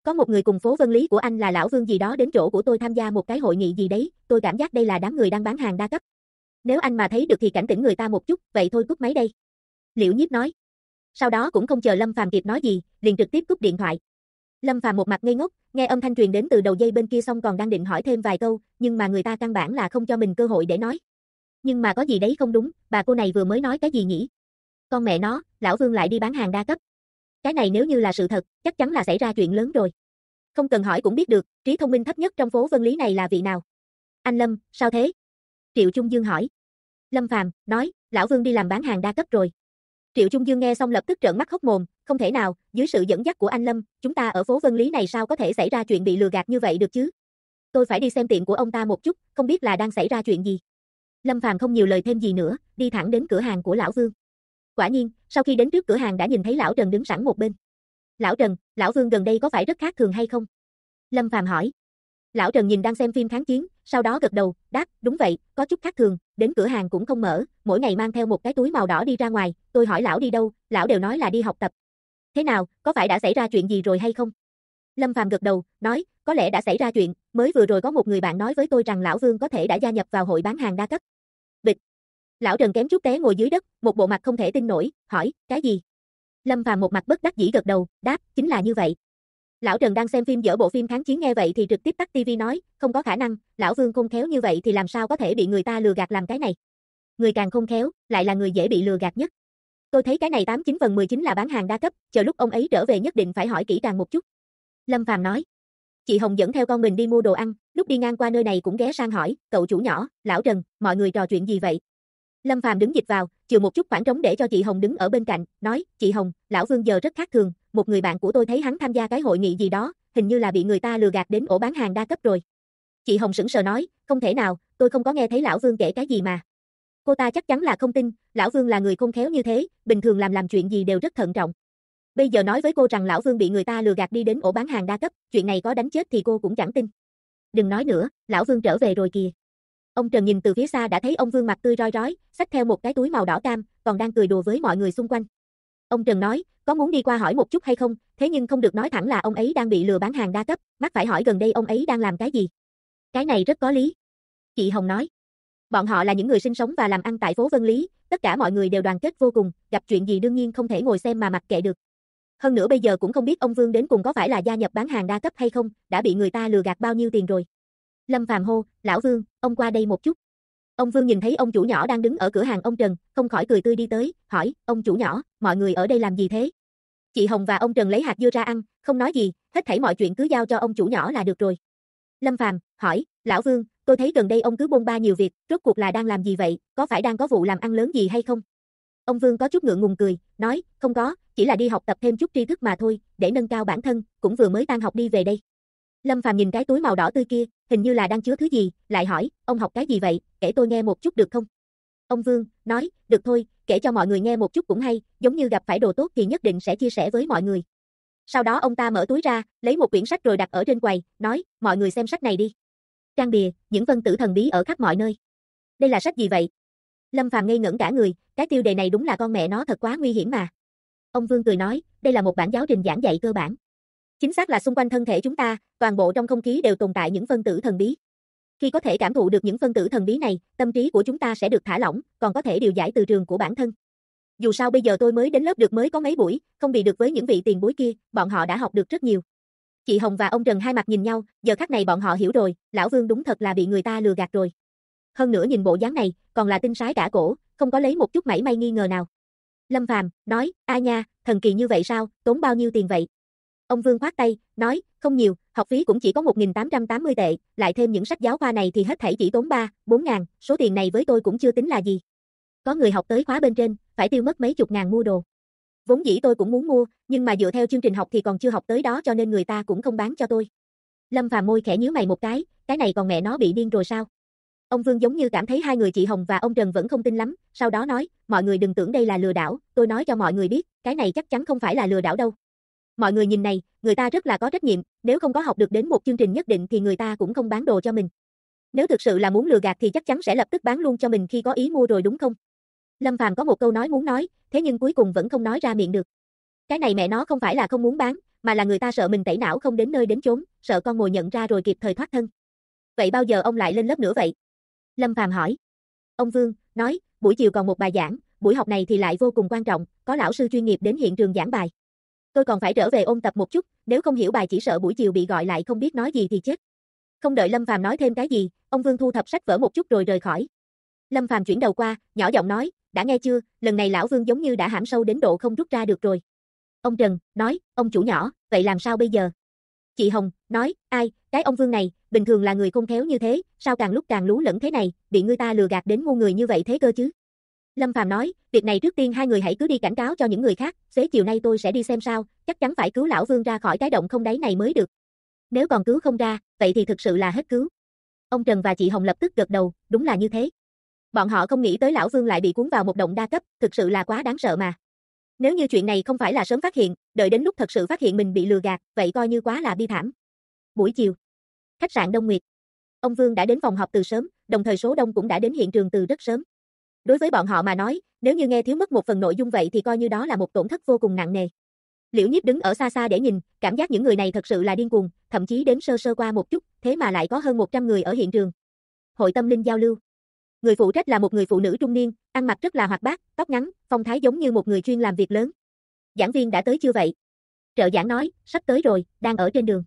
S1: Có một người cùng phố Vân Lý của anh là lão Vương gì đó đến chỗ của tôi tham gia một cái hội nghị gì đấy, tôi cảm giác đây là đám người đang bán hàng đa cấp. Nếu anh mà thấy được thì cảnh tỉnh người ta một chút, vậy thôi cúp máy đây. Liễu Nhiếp nói. Sau đó cũng không chờ Lâm Phàm kịp nói gì, liền trực tiếp cúp điện thoại. Lâm Phàm một mặt ngây ngốc, nghe âm thanh truyền đến từ đầu dây bên kia xong còn đang định hỏi thêm vài câu, nhưng mà người ta căn bản là không cho mình cơ hội để nói. Nhưng mà có gì đấy không đúng, bà cô này vừa mới nói cái gì nhỉ? Con mẹ nó, lão Vương lại đi bán hàng đa cấp. Cái này nếu như là sự thật, chắc chắn là xảy ra chuyện lớn rồi. Không cần hỏi cũng biết được, trí thông minh thấp nhất trong phố Vân Lý này là vị nào? Anh Lâm, sao thế? Triệu Trung Dương hỏi. Lâm Phàm nói, lão Vương đi làm bán hàng đa cấp rồi. Triệu Trung Dương nghe xong lập tức trợn mắt hốc mồm, không thể nào, dưới sự dẫn dắt của anh Lâm, chúng ta ở phố Vân Lý này sao có thể xảy ra chuyện bị lừa gạt như vậy được chứ? Tôi phải đi xem tiệm của ông ta một chút, không biết là đang xảy ra chuyện gì. Lâm Phàm không nhiều lời thêm gì nữa, đi thẳng đến cửa hàng của lão Vương. Quả nhiên, sau khi đến trước cửa hàng đã nhìn thấy lão Trần đứng sẵn một bên. Lão Trần, lão Vương gần đây có phải rất khác thường hay không? Lâm Phàm hỏi. Lão Trần nhìn đang xem phim kháng chiến, sau đó gật đầu, đáp, đúng vậy, có chút khác thường, đến cửa hàng cũng không mở, mỗi ngày mang theo một cái túi màu đỏ đi ra ngoài, tôi hỏi lão đi đâu, lão đều nói là đi học tập. Thế nào, có phải đã xảy ra chuyện gì rồi hay không? Lâm Phàm gật đầu, nói, có lẽ đã xảy ra chuyện, mới vừa rồi có một người bạn nói với tôi rằng lão Vương có thể đã gia nhập vào hội bán hàng đa cấp. Bịch. Lão Trần kém chút té ngồi dưới đất, một bộ mặt không thể tin nổi, hỏi, cái gì? Lâm Phàm một mặt bất đắc dĩ gật đầu, đáp, chính là như vậy. Lão Trần đang xem phim dở bộ phim kháng chiến nghe vậy thì trực tiếp tắt tivi nói, không có khả năng, lão Vương khôn khéo như vậy thì làm sao có thể bị người ta lừa gạt làm cái này. Người càng khôn khéo, lại là người dễ bị lừa gạt nhất. Tôi thấy cái này 89 phần 10 chính là bán hàng đa cấp, chờ lúc ông ấy trở về nhất định phải hỏi kỹ càng một chút. Lâm Phàm nói. Chị Hồng dẫn theo con mình đi mua đồ ăn, lúc đi ngang qua nơi này cũng ghé sang hỏi, cậu chủ nhỏ, lão Trần, mọi người trò chuyện gì vậy? Lâm Phàm đứng dịch vào, chừa một chút khoảng trống để cho chị Hồng đứng ở bên cạnh, nói, chị Hồng, lão Vương giờ rất khác thường, một người bạn của tôi thấy hắn tham gia cái hội nghị gì đó, hình như là bị người ta lừa gạt đến ổ bán hàng đa cấp rồi. Chị Hồng sững sờ nói, không thể nào, tôi không có nghe thấy lão Vương kể cái gì mà. Cô ta chắc chắn là không tin, lão Vương là người khôn khéo như thế, bình thường làm chuyện gì đều rất thận trọng. Bây giờ nói với cô rằng lão Vương bị người ta lừa gạt đi đến ổ bán hàng đa cấp, chuyện này có đánh chết thì cô cũng chẳng tin. Đừng nói nữa, lão Vương trở về rồi kìa. Ông Trần nhìn từ phía xa đã thấy ông Vương mặt tươi roi rói, xách theo một cái túi màu đỏ cam, còn đang cười đùa với mọi người xung quanh. Ông Trần nói, có muốn đi qua hỏi một chút hay không, thế nhưng không được nói thẳng là ông ấy đang bị lừa bán hàng đa cấp, mắt phải hỏi gần đây ông ấy đang làm cái gì. Cái này rất có lý. Chị Hồng nói. Bọn họ là những người sinh sống và làm ăn tại phố Vân Lý, tất cả mọi người đều đoàn kết vô cùng, gặp chuyện gì đương nhiên không thể ngồi xem mà mặc kệ được. Hơn nữa bây giờ cũng không biết ông Vương đến cùng có phải là gia nhập bán hàng đa cấp hay không, đã bị người ta lừa gạt bao nhiêu tiền rồi. Lâm Phàm hô, lão Vương, ông qua đây một chút. Ông Vương nhìn thấy ông chủ nhỏ đang đứng ở cửa hàng ông Trần, không khỏi cười tươi đi tới, hỏi, ông chủ nhỏ, mọi người ở đây làm gì thế? Chị Hồng và ông Trần lấy hạt dưa ra ăn, không nói gì, hết thảy mọi chuyện cứ giao cho ông chủ nhỏ là được rồi. Lâm Phàm hỏi, lão Vương, tôi thấy gần đây ông cứ bôn ba nhiều việc, rốt cuộc là đang làm gì vậy, có phải đang có vụ làm ăn lớn gì hay không? Ông Vương có chút ngượng ngùng cười, nói, không có, chỉ là đi học tập thêm chút tri thức mà thôi, để nâng cao bản thân, cũng vừa mới tan học đi về đây. Lâm Phàm nhìn cái túi màu đỏ tươi kia, hình như là đang chứa thứ gì, lại hỏi, ông học cái gì vậy, kể tôi nghe một chút được không? Ông Vương nói, được thôi, kể cho mọi người nghe một chút cũng hay, giống như gặp phải đồ tốt thì nhất định sẽ chia sẻ với mọi người. Sau đó ông ta mở túi ra, lấy một quyển sách rồi đặt ở trên quầy, nói, mọi người xem sách này đi. Trang bìa, những vân tử thần bí ở khắp mọi nơi. Đây là sách gì vậy? Lâm Phàm ngây ngẩn cả người, cái tiêu đề này đúng là con mẹ nó thật quá nguy hiểm mà. Ông Vương cười nói, đây là một bản giáo trình giảng dạy cơ bản. Chính xác là xung quanh thân thể chúng ta, toàn bộ trong không khí đều tồn tại những phân tử thần bí. Khi có thể cảm thụ được những phân tử thần bí này, tâm trí của chúng ta sẽ được thả lỏng, còn có thể điều giải từ trường của bản thân. Dù sao bây giờ tôi mới đến lớp được mới có mấy buổi, không bị được với những vị tiền bối kia, bọn họ đã học được rất nhiều. Chị Hồng và ông Trần hai mặt nhìn nhau, giờ khắc này bọn họ hiểu rồi, lão Vương đúng thật là bị người ta lừa gạt rồi. Hơn nữa nhìn bộ dáng này, còn là tinh sái cả cổ, không có lấy một chút mảy may nghi ngờ nào. Lâm Phàm nói, a nha, thần kỳ như vậy sao, tốn bao nhiêu tiền vậy? Ông Vương khoát tay, nói, không nhiều, học phí cũng chỉ có 1.880 tệ, lại thêm những sách giáo khoa này thì hết thảy chỉ tốn 4 ngàn, số tiền này với tôi cũng chưa tính là gì. Có người học tới khóa bên trên, phải tiêu mất mấy chục ngàn mua đồ. Vốn dĩ tôi cũng muốn mua, nhưng mà dựa theo chương trình học thì còn chưa học tới đó cho nên người ta cũng không bán cho tôi. Lâm Phàm môi khẽ nhíu mày một cái này còn mẹ nó bị điên rồi sao? Ông Vương giống như cảm thấy hai người chị Hồng và ông Trần vẫn không tin lắm, sau đó nói, mọi người đừng tưởng đây là lừa đảo, tôi nói cho mọi người biết, cái này chắc chắn không phải là lừa đảo đâu. Mọi người nhìn này, người ta rất là có trách nhiệm, nếu không có học được đến một chương trình nhất định thì người ta cũng không bán đồ cho mình. Nếu thực sự là muốn lừa gạt thì chắc chắn sẽ lập tức bán luôn cho mình khi có ý mua rồi đúng không? Lâm Phàm có một câu nói muốn nói, thế nhưng cuối cùng vẫn không nói ra miệng được. Cái này mẹ nó không phải là không muốn bán, mà là người ta sợ mình tẩy não không đến nơi đến chốn, sợ con mồi nhận ra rồi kịp thời thoát thân. Vậy bao giờ ông lại lên lớp nữa vậy? Lâm Phàm hỏi. Ông Vương nói, buổi chiều còn một bài giảng, buổi học này thì lại vô cùng quan trọng, có lão sư chuyên nghiệp đến hiện trường giảng bài. Tôi còn phải trở về ôn tập một chút, nếu không hiểu bài chỉ sợ buổi chiều bị gọi lại không biết nói gì thì chết. Không đợi Lâm Phàm nói thêm cái gì, ông Vương thu thập sách vở một chút rồi rời khỏi. Lâm Phàm chuyển đầu qua, nhỏ giọng nói, đã nghe chưa, lần này lão Vương giống như đã hãm sâu đến độ không rút ra được rồi. Ông Trần nói, ông chủ nhỏ, vậy làm sao bây giờ? Chị Hồng nói, ai, cái ông Vương này, bình thường là người khôn khéo như thế, sao càng lúc càng lú lẫn thế này, bị người ta lừa gạt đến ngu người như vậy thế cơ chứ? Lâm Phàm nói, việc này trước tiên hai người hãy cứ đi cảnh cáo cho những người khác, xế chiều nay tôi sẽ đi xem sao, chắc chắn phải cứu lão Vương ra khỏi cái động không đáy này mới được. Nếu còn cứu không ra, vậy thì thực sự là hết cứu. Ông Trần và chị Hồng lập tức gật đầu, đúng là như thế. Bọn họ không nghĩ tới lão Vương lại bị cuốn vào một động đa cấp, thực sự là quá đáng sợ mà. Nếu như chuyện này không phải là sớm phát hiện, đợi đến lúc thật sự phát hiện mình bị lừa gạt, vậy coi như quá là bi thảm. Buổi chiều, khách sạn Đông Nguyệt. Ông Vương đã đến phòng họp từ sớm, đồng thời số đông cũng đã đến hiện trường từ rất sớm. Đối với bọn họ mà nói, nếu như nghe thiếu mất một phần nội dung vậy thì coi như đó là một tổn thất vô cùng nặng nề. Liễu Nhiếp đứng ở xa xa để nhìn, cảm giác những người này thật sự là điên cuồng, thậm chí đến sơ qua một chút, thế mà lại có hơn 100 người ở hiện trường. Hội tâm linh giao lưu. Người phụ trách là một người phụ nữ trung niên, ăn mặc rất là hoạt bát, tóc ngắn, phong thái giống như một người chuyên làm việc lớn. Giảng viên đã tới chưa vậy? Trợ giảng nói, sắp tới rồi, đang ở trên đường.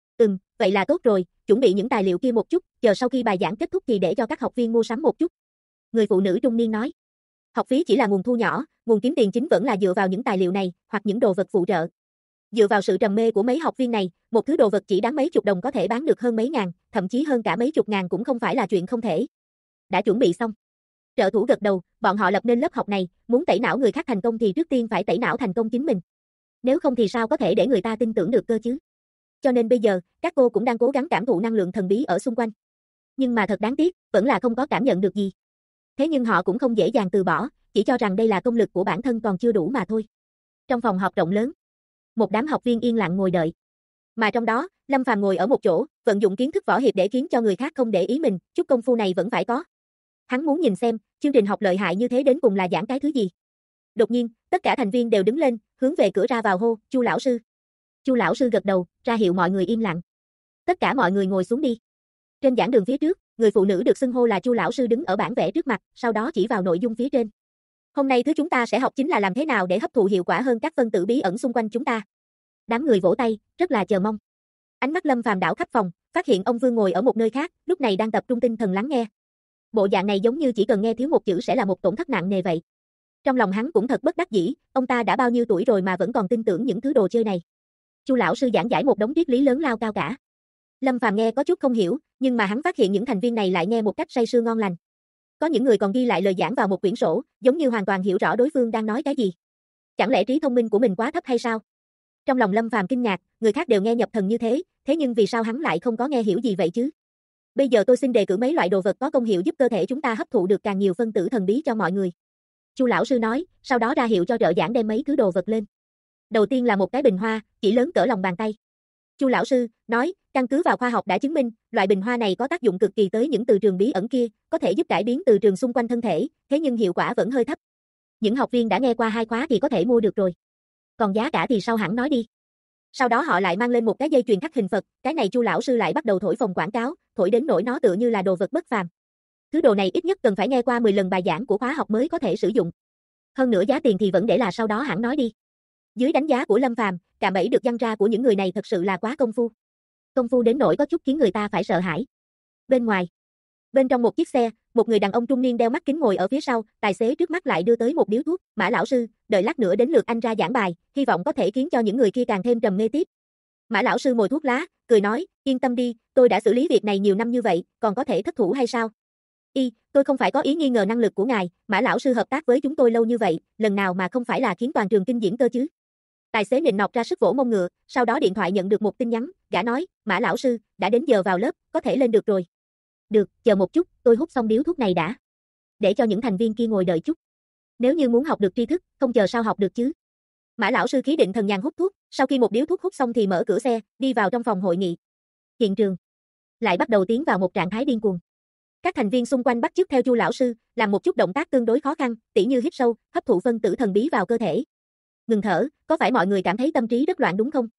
S1: Vậy là tốt rồi, chuẩn bị những tài liệu kia một chút, chờ sau khi bài giảng kết thúc thì để cho các học viên mua sắm một chút. Người phụ nữ trung niên nói. Học phí chỉ là nguồn thu nhỏ, nguồn kiếm tiền chính vẫn là dựa vào những tài liệu này, hoặc những đồ vật phụ trợ. Dựa vào sự trầm mê của mấy học viên này, một thứ đồ vật chỉ đáng mấy chục đồng có thể bán được hơn mấy ngàn, thậm chí hơn cả mấy chục ngàn cũng không phải là chuyện không thể. Đã chuẩn bị xong. Trợ thủ gật đầu, bọn họ lập nên lớp học này, muốn tẩy não người khác thành công thì trước tiên phải tẩy não thành công chính mình. Nếu không thì sao có thể để người ta tin tưởng được cơ chứ? Cho nên bây giờ, các cô cũng đang cố gắng cảm thụ năng lượng thần bí ở xung quanh. Nhưng mà thật đáng tiếc, vẫn là không có cảm nhận được gì. Thế nhưng họ cũng không dễ dàng từ bỏ, chỉ cho rằng đây là công lực của bản thân còn chưa đủ mà thôi. Trong phòng họp rộng lớn, một đám học viên yên lặng ngồi đợi. Mà trong đó, Lâm Phàm ngồi ở một chỗ, vận dụng kiến thức võ hiệp để khiến cho người khác không để ý mình, chút công phu này vẫn phải có. Hắn muốn nhìn xem, chương trình học lợi hại như thế đến cùng là giảng cái thứ gì. Đột nhiên, tất cả thành viên đều đứng lên, hướng về cửa ra vào hô, Chu lão sư. Chu lão sư gật đầu, ra hiệu mọi người im lặng. Tất cả mọi người ngồi xuống đi. Trên giảng đường phía trước, người phụ nữ được xưng hô là Chu lão sư đứng ở bảng vẽ trước mặt, sau đó chỉ vào nội dung phía trên. Hôm nay thứ chúng ta sẽ học chính là làm thế nào để hấp thụ hiệu quả hơn các phân tử bí ẩn xung quanh chúng ta. Đám người vỗ tay, rất là chờ mong. Ánh mắt Lâm Phàm đảo khắp phòng, phát hiện ông Vương ngồi ở một nơi khác, lúc này đang tập trung tinh thần lắng nghe. Bộ dạng này giống như chỉ cần nghe thiếu một chữ sẽ là một tổn thất nặng nề vậy. Trong lòng hắn cũng thật bất đắc dĩ, ông ta đã bao nhiêu tuổi rồi mà vẫn còn tin tưởng những thứ đồ chơi này. Chu lão sư giảng giải một đống triết lý lớn lao cao cả. Lâm Phàm nghe có chút không hiểu, nhưng mà hắn phát hiện những thành viên này lại nghe một cách say sưa ngon lành. Có những người còn ghi lại lời giảng vào một quyển sổ, giống như hoàn toàn hiểu rõ đối phương đang nói cái gì. Chẳng lẽ trí thông minh của mình quá thấp hay sao? Trong lòng Lâm Phàm kinh ngạc, người khác đều nghe nhập thần như thế nhưng vì sao hắn lại không có nghe hiểu gì vậy chứ? Bây giờ tôi xin đề cử mấy loại đồ vật có công hiệu giúp cơ thể chúng ta hấp thụ được càng nhiều phân tử thần bí cho mọi người. Chu lão sư nói, sau đó ra hiệu cho trợ giảng đem mấy thứ đồ vật lên. Đầu tiên là một cái bình hoa, chỉ lớn cỡ lòng bàn tay. Chu lão sư nói, căn cứ vào khoa học đã chứng minh, loại bình hoa này có tác dụng cực kỳ tới những từ trường bí ẩn kia, có thể giúp cải biến từ trường xung quanh thân thể, thế nhưng hiệu quả vẫn hơi thấp. Những học viên đã nghe qua 2 khóa thì có thể mua được rồi. Còn giá cả thì sau hẳn nói đi. Sau đó họ lại mang lên một cái dây chuyền khắc hình Phật, cái này Chu lão sư lại bắt đầu thổi phồng quảng cáo, thổi đến nỗi nó tựa như là đồ vật bất phàm. Thứ đồ này ít nhất cần phải nghe qua 10 lần bài giảng của khóa học mới có thể sử dụng. Hơn nữa giá tiền thì vẫn để là sau đó hẳn nói đi. Dưới đánh giá của Lâm Phàm, cạm bẫy được giăng ra của những người này thật sự là quá công phu. Công phu đến nỗi có chút khiến người ta phải sợ hãi. Bên ngoài, bên trong một chiếc xe, một người đàn ông trung niên đeo mắt kính ngồi ở phía sau, tài xế trước mắt lại đưa tới một điếu thuốc, Mã lão sư, đợi lát nữa đến lượt anh ra giảng bài, hy vọng có thể khiến cho những người kia càng thêm trầm mê tiếp. Mã lão sư mồi thuốc lá, cười nói, yên tâm đi, tôi đã xử lý việc này nhiều năm như vậy, còn có thể thất thủ hay sao? Tôi không phải có ý nghi ngờ năng lực của ngài, Mã lão sư hợp tác với chúng tôi lâu như vậy, lần nào mà không phải là khiến toàn trường kinh diễm cơ chứ? Tài xế nịnh nọt ra sức vỗ mông ngựa, sau đó điện thoại nhận được một tin nhắn, gã nói, Mã lão sư, đã đến giờ vào lớp, có thể lên được rồi. Được, chờ một chút, tôi hút xong điếu thuốc này đã. Để cho những thành viên kia ngồi đợi chút. Nếu như muốn học được tri thức, không chờ sao học được chứ. Mã lão sư khí định thần nhàn hút thuốc, sau khi một điếu thuốc hút xong thì mở cửa xe, đi vào trong phòng hội nghị. Hiện trường lại bắt đầu tiến vào một trạng thái điên cuồng. Các thành viên xung quanh bắt chước theo Chu lão sư, làm một chút động tác tương đối khó khăn, tỉ như hít sâu, hấp thụ phân tử thần bí vào cơ thể. Ngừng thở, có phải mọi người cảm thấy tâm trí rất loạn đúng không?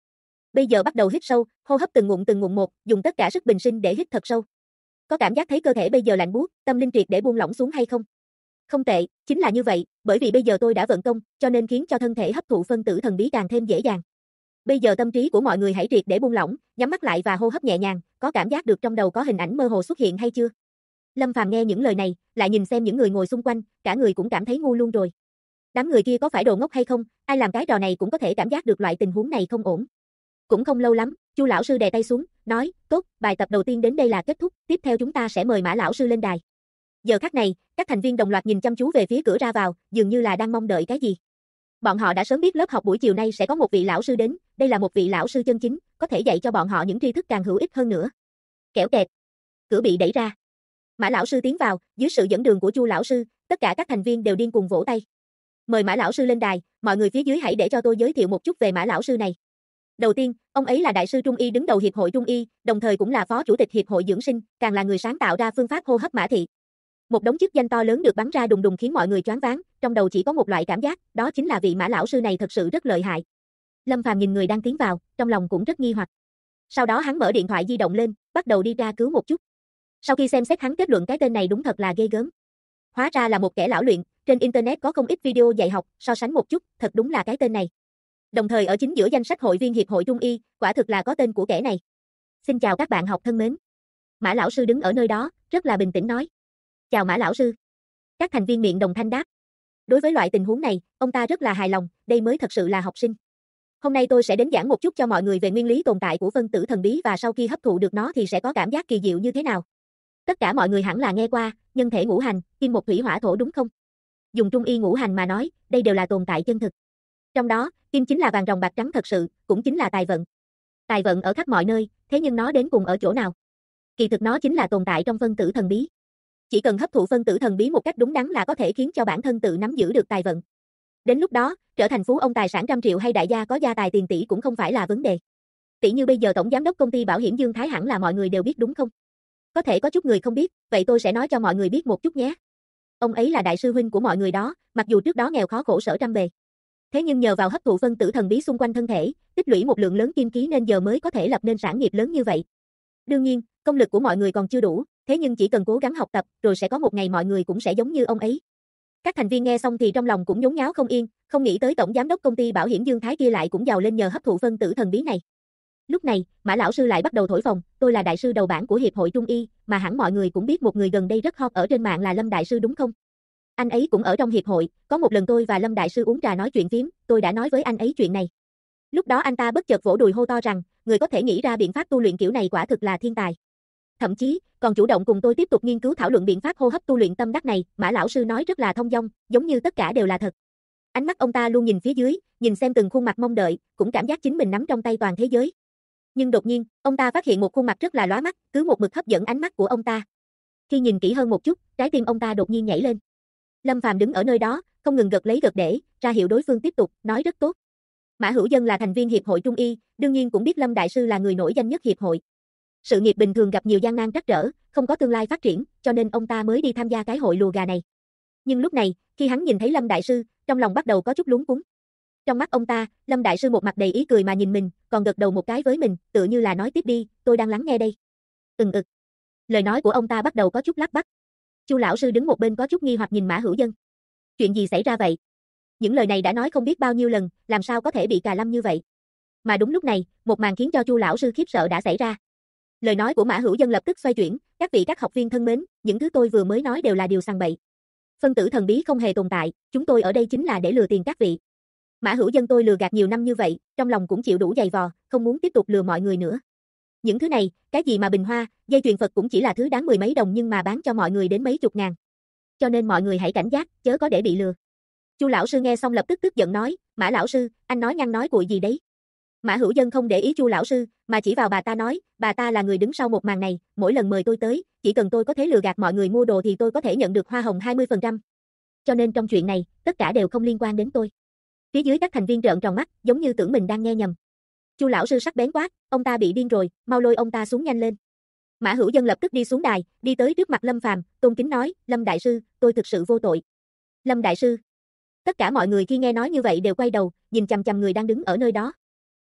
S1: Bây giờ bắt đầu hít sâu, hô hấp từng ngụm một, dùng tất cả sức bình sinh để hít thật sâu. Có cảm giác thấy cơ thể bây giờ lạnh buốt, tâm linh triệt để buông lỏng xuống hay không? Không tệ, chính là như vậy, bởi vì bây giờ tôi đã vận công, cho nên khiến cho thân thể hấp thụ phân tử thần bí càng thêm dễ dàng. Bây giờ tâm trí của mọi người hãy triệt để buông lỏng, nhắm mắt lại và hô hấp nhẹ nhàng, có cảm giác được trong đầu có hình ảnh mơ hồ xuất hiện hay chưa? Lâm Phàm nghe những lời này, lại nhìn xem những người ngồi xung quanh, cả người cũng cảm thấy ngu luôn rồi. Đám người kia có phải đồ ngốc hay không, ai làm cái trò này cũng có thể cảm giác được loại tình huống này không ổn. Cũng không lâu lắm, Chu lão sư đè tay xuống, nói, tốt, bài tập đầu tiên đến đây là kết thúc, tiếp theo chúng ta sẽ mời Mã lão sư lên đài. Giờ khắc này, các thành viên đồng loạt nhìn chăm chú về phía cửa ra vào, dường như là đang mong đợi cái gì. Bọn họ đã sớm biết lớp học buổi chiều nay sẽ có một vị lão sư đến, đây là một vị lão sư chân chính, có thể dạy cho bọn họ những tri thức càng hữu ích hơn nữa. Kẻo kẹt. Cửa bị đẩy ra. Mã lão sư tiến vào, dưới sự dẫn đường của Chu lão sư, tất cả các thành viên đều điên cuồng vỗ tay. Mời Mã lão sư lên đài, mọi người phía dưới hãy để cho tôi giới thiệu một chút về Mã lão sư này. Đầu tiên, ông ấy là đại sư Trung y đứng đầu Hiệp hội Trung y, đồng thời cũng là phó chủ tịch Hiệp hội dưỡng sinh, càng là người sáng tạo ra phương pháp hô hấp mã thị. Một đống chức danh to lớn được bắn ra đùng đùng khiến mọi người choáng váng, trong đầu chỉ có một loại cảm giác, đó chính là vị Mã lão sư này thật sự rất lợi hại. Lâm Phàm nhìn người đang tiến vào, trong lòng cũng rất nghi hoặc. Sau đó hắn mở điện thoại di động lên, bắt đầu đi tra cứu một chút. Sau khi xem xét hắn kết luận cái tên này đúng thật là ghê gớm. Hóa ra là một kẻ lão luyện, trên internet có không ít video dạy học, so sánh một chút, thật đúng là cái tên này. Đồng thời ở chính giữa danh sách hội viên Hiệp hội Trung y, quả thực là có tên của kẻ này. Xin chào các bạn học thân mến. Mã lão sư đứng ở nơi đó, rất là bình tĩnh nói. Chào Mã lão sư. Các thành viên miệng đồng thanh đáp. Đối với loại tình huống này, ông ta rất là hài lòng, đây mới thật sự là học sinh. Hôm nay tôi sẽ đến giảng một chút cho mọi người về nguyên lý tồn tại của phân tử thần bí và sau khi hấp thụ được nó thì sẽ có cảm giác kỳ diệu như thế nào. Tất cả mọi người hẳn là nghe qua, nhân thể ngũ hành, kim một thủy hỏa thổ đúng không? Dùng trung y ngũ hành mà nói, đây đều là tồn tại chân thực. Trong đó, kim chính là vàng ròng bạc trắng thật sự, cũng chính là tài vận. Tài vận ở khắp mọi nơi, thế nhưng nó đến cùng ở chỗ nào? Kỳ thực nó chính là tồn tại trong phân tử thần bí. Chỉ cần hấp thụ phân tử thần bí một cách đúng đắn là có thể khiến cho bản thân tự nắm giữ được tài vận. Đến lúc đó, trở thành phú ông tài sản trăm triệu hay đại gia có gia tài tiền tỷ cũng không phải là vấn đề. Tỷ như bây giờ tổng giám đốc công ty bảo hiểm Dương Thái hẳn là mọi người đều biết đúng không? Có thể có chút người không biết, vậy tôi sẽ nói cho mọi người biết một chút nhé. Ông ấy là đại sư huynh của mọi người đó, mặc dù trước đó nghèo khó khổ sở trăm bề. Thế nhưng nhờ vào hấp thụ phân tử thần bí xung quanh thân thể, tích lũy một lượng lớn kim khí nên giờ mới có thể lập nên sản nghiệp lớn như vậy. Đương nhiên, công lực của mọi người còn chưa đủ, thế nhưng chỉ cần cố gắng học tập, rồi sẽ có một ngày mọi người cũng sẽ giống như ông ấy. Các thành viên nghe xong thì trong lòng cũng nhốn nháo không yên, không nghĩ tới tổng giám đốc công ty bảo hiểm Dương Thái kia lại cũng giàu lên nhờ hấp thụ phân tử thần bí này. Lúc này, Mã lão sư lại bắt đầu thổi phồng, tôi là đại sư đầu bảng của Hiệp hội Trung y, mà hẳn mọi người cũng biết một người gần đây rất hot ở trên mạng là Lâm đại sư đúng không? Anh ấy cũng ở trong hiệp hội, có một lần tôi và Lâm đại sư uống trà nói chuyện phím, tôi đã nói với anh ấy chuyện này. Lúc đó anh ta bất chợt vỗ đùi hô to rằng, người có thể nghĩ ra biện pháp tu luyện kiểu này quả thực là thiên tài. Thậm chí, còn chủ động cùng tôi tiếp tục nghiên cứu thảo luận biện pháp hô hấp tu luyện tâm đắc này, Mã lão sư nói rất là thông dong, giống như tất cả đều là thật. Ánh mắt ông ta luôn nhìn phía dưới, nhìn xem từng khuôn mặt mong đợi, cũng cảm giác chính mình nắm trong tay toàn thế giới. Nhưng đột nhiên, ông ta phát hiện một khuôn mặt rất là lóa mắt, cứ một mực hấp dẫn ánh mắt của ông ta. Khi nhìn kỹ hơn một chút, trái tim ông ta đột nhiên nhảy lên. Lâm Phàm đứng ở nơi đó, không ngừng gật lấy gật để, ra hiệu đối phương tiếp tục, nói rất tốt. Mã Hữu Dân là thành viên Hiệp hội Trung y, đương nhiên cũng biết Lâm đại sư là người nổi danh nhất hiệp hội. Sự nghiệp bình thường gặp nhiều gian nan trắc trở, không có tương lai phát triển, cho nên ông ta mới đi tham gia cái hội lùa gà này. Nhưng lúc này, khi hắn nhìn thấy Lâm đại sư, trong lòng bắt đầu có chút luống cuống. Trong mắt ông ta, Lâm đại sư một mặt đầy ý cười mà nhìn mình, còn gật đầu một cái với mình, tựa như là nói tiếp đi, tôi đang lắng nghe đây. Ực. Lời nói của ông ta bắt đầu có chút lắp bắp. Chu lão sư đứng một bên có chút nghi hoặc nhìn Mã Hữu Dân. Chuyện gì xảy ra vậy? Những lời này đã nói không biết bao nhiêu lần, làm sao có thể bị cà lâm như vậy? Mà đúng lúc này, một màn khiến cho Chu lão sư khiếp sợ đã xảy ra. Lời nói của Mã Hữu Dân lập tức xoay chuyển, các học viên thân mến, những thứ tôi vừa mới nói đều là điều sằng bậy. Phân tử thần bí không hề tồn tại, chúng tôi ở đây chính là để lừa tiền các vị. Mã Hữu Dân tôi lừa gạt nhiều năm như vậy, trong lòng cũng chịu đủ dày vò, không muốn tiếp tục lừa mọi người nữa. Những thứ này, cái gì mà bình hoa, dây chuyền Phật cũng chỉ là thứ đáng mười mấy đồng nhưng mà bán cho mọi người đến mấy chục ngàn. Cho nên mọi người hãy cảnh giác, chớ có để bị lừa. Chu lão sư nghe xong lập tức tức giận nói, Mã lão sư, anh nói nhăng nói cuội gì đấy? Mã Hữu Dân không để ý Chu lão sư, mà chỉ vào bà ta nói, bà ta là người đứng sau một màn này, mỗi lần mời tôi tới, chỉ cần tôi có thể lừa gạt mọi người mua đồ thì tôi có thể nhận được hoa hồng 20%. Cho nên trong chuyện này, tất cả đều không liên quan đến tôi. Phía dưới các thành viên trợn tròn mắt, giống như tưởng mình đang nghe nhầm. Chu lão sư sắc bén quát, ông ta bị điên rồi, mau lôi ông ta xuống nhanh lên. Mã Hữu Dân lập tức đi xuống đài, đi tới trước mặt Lâm Phàm, tôn kính nói, Lâm đại sư, tôi thực sự vô tội. Lâm đại sư. Tất cả mọi người khi nghe nói như vậy đều quay đầu, nhìn chằm chằm người đang đứng ở nơi đó.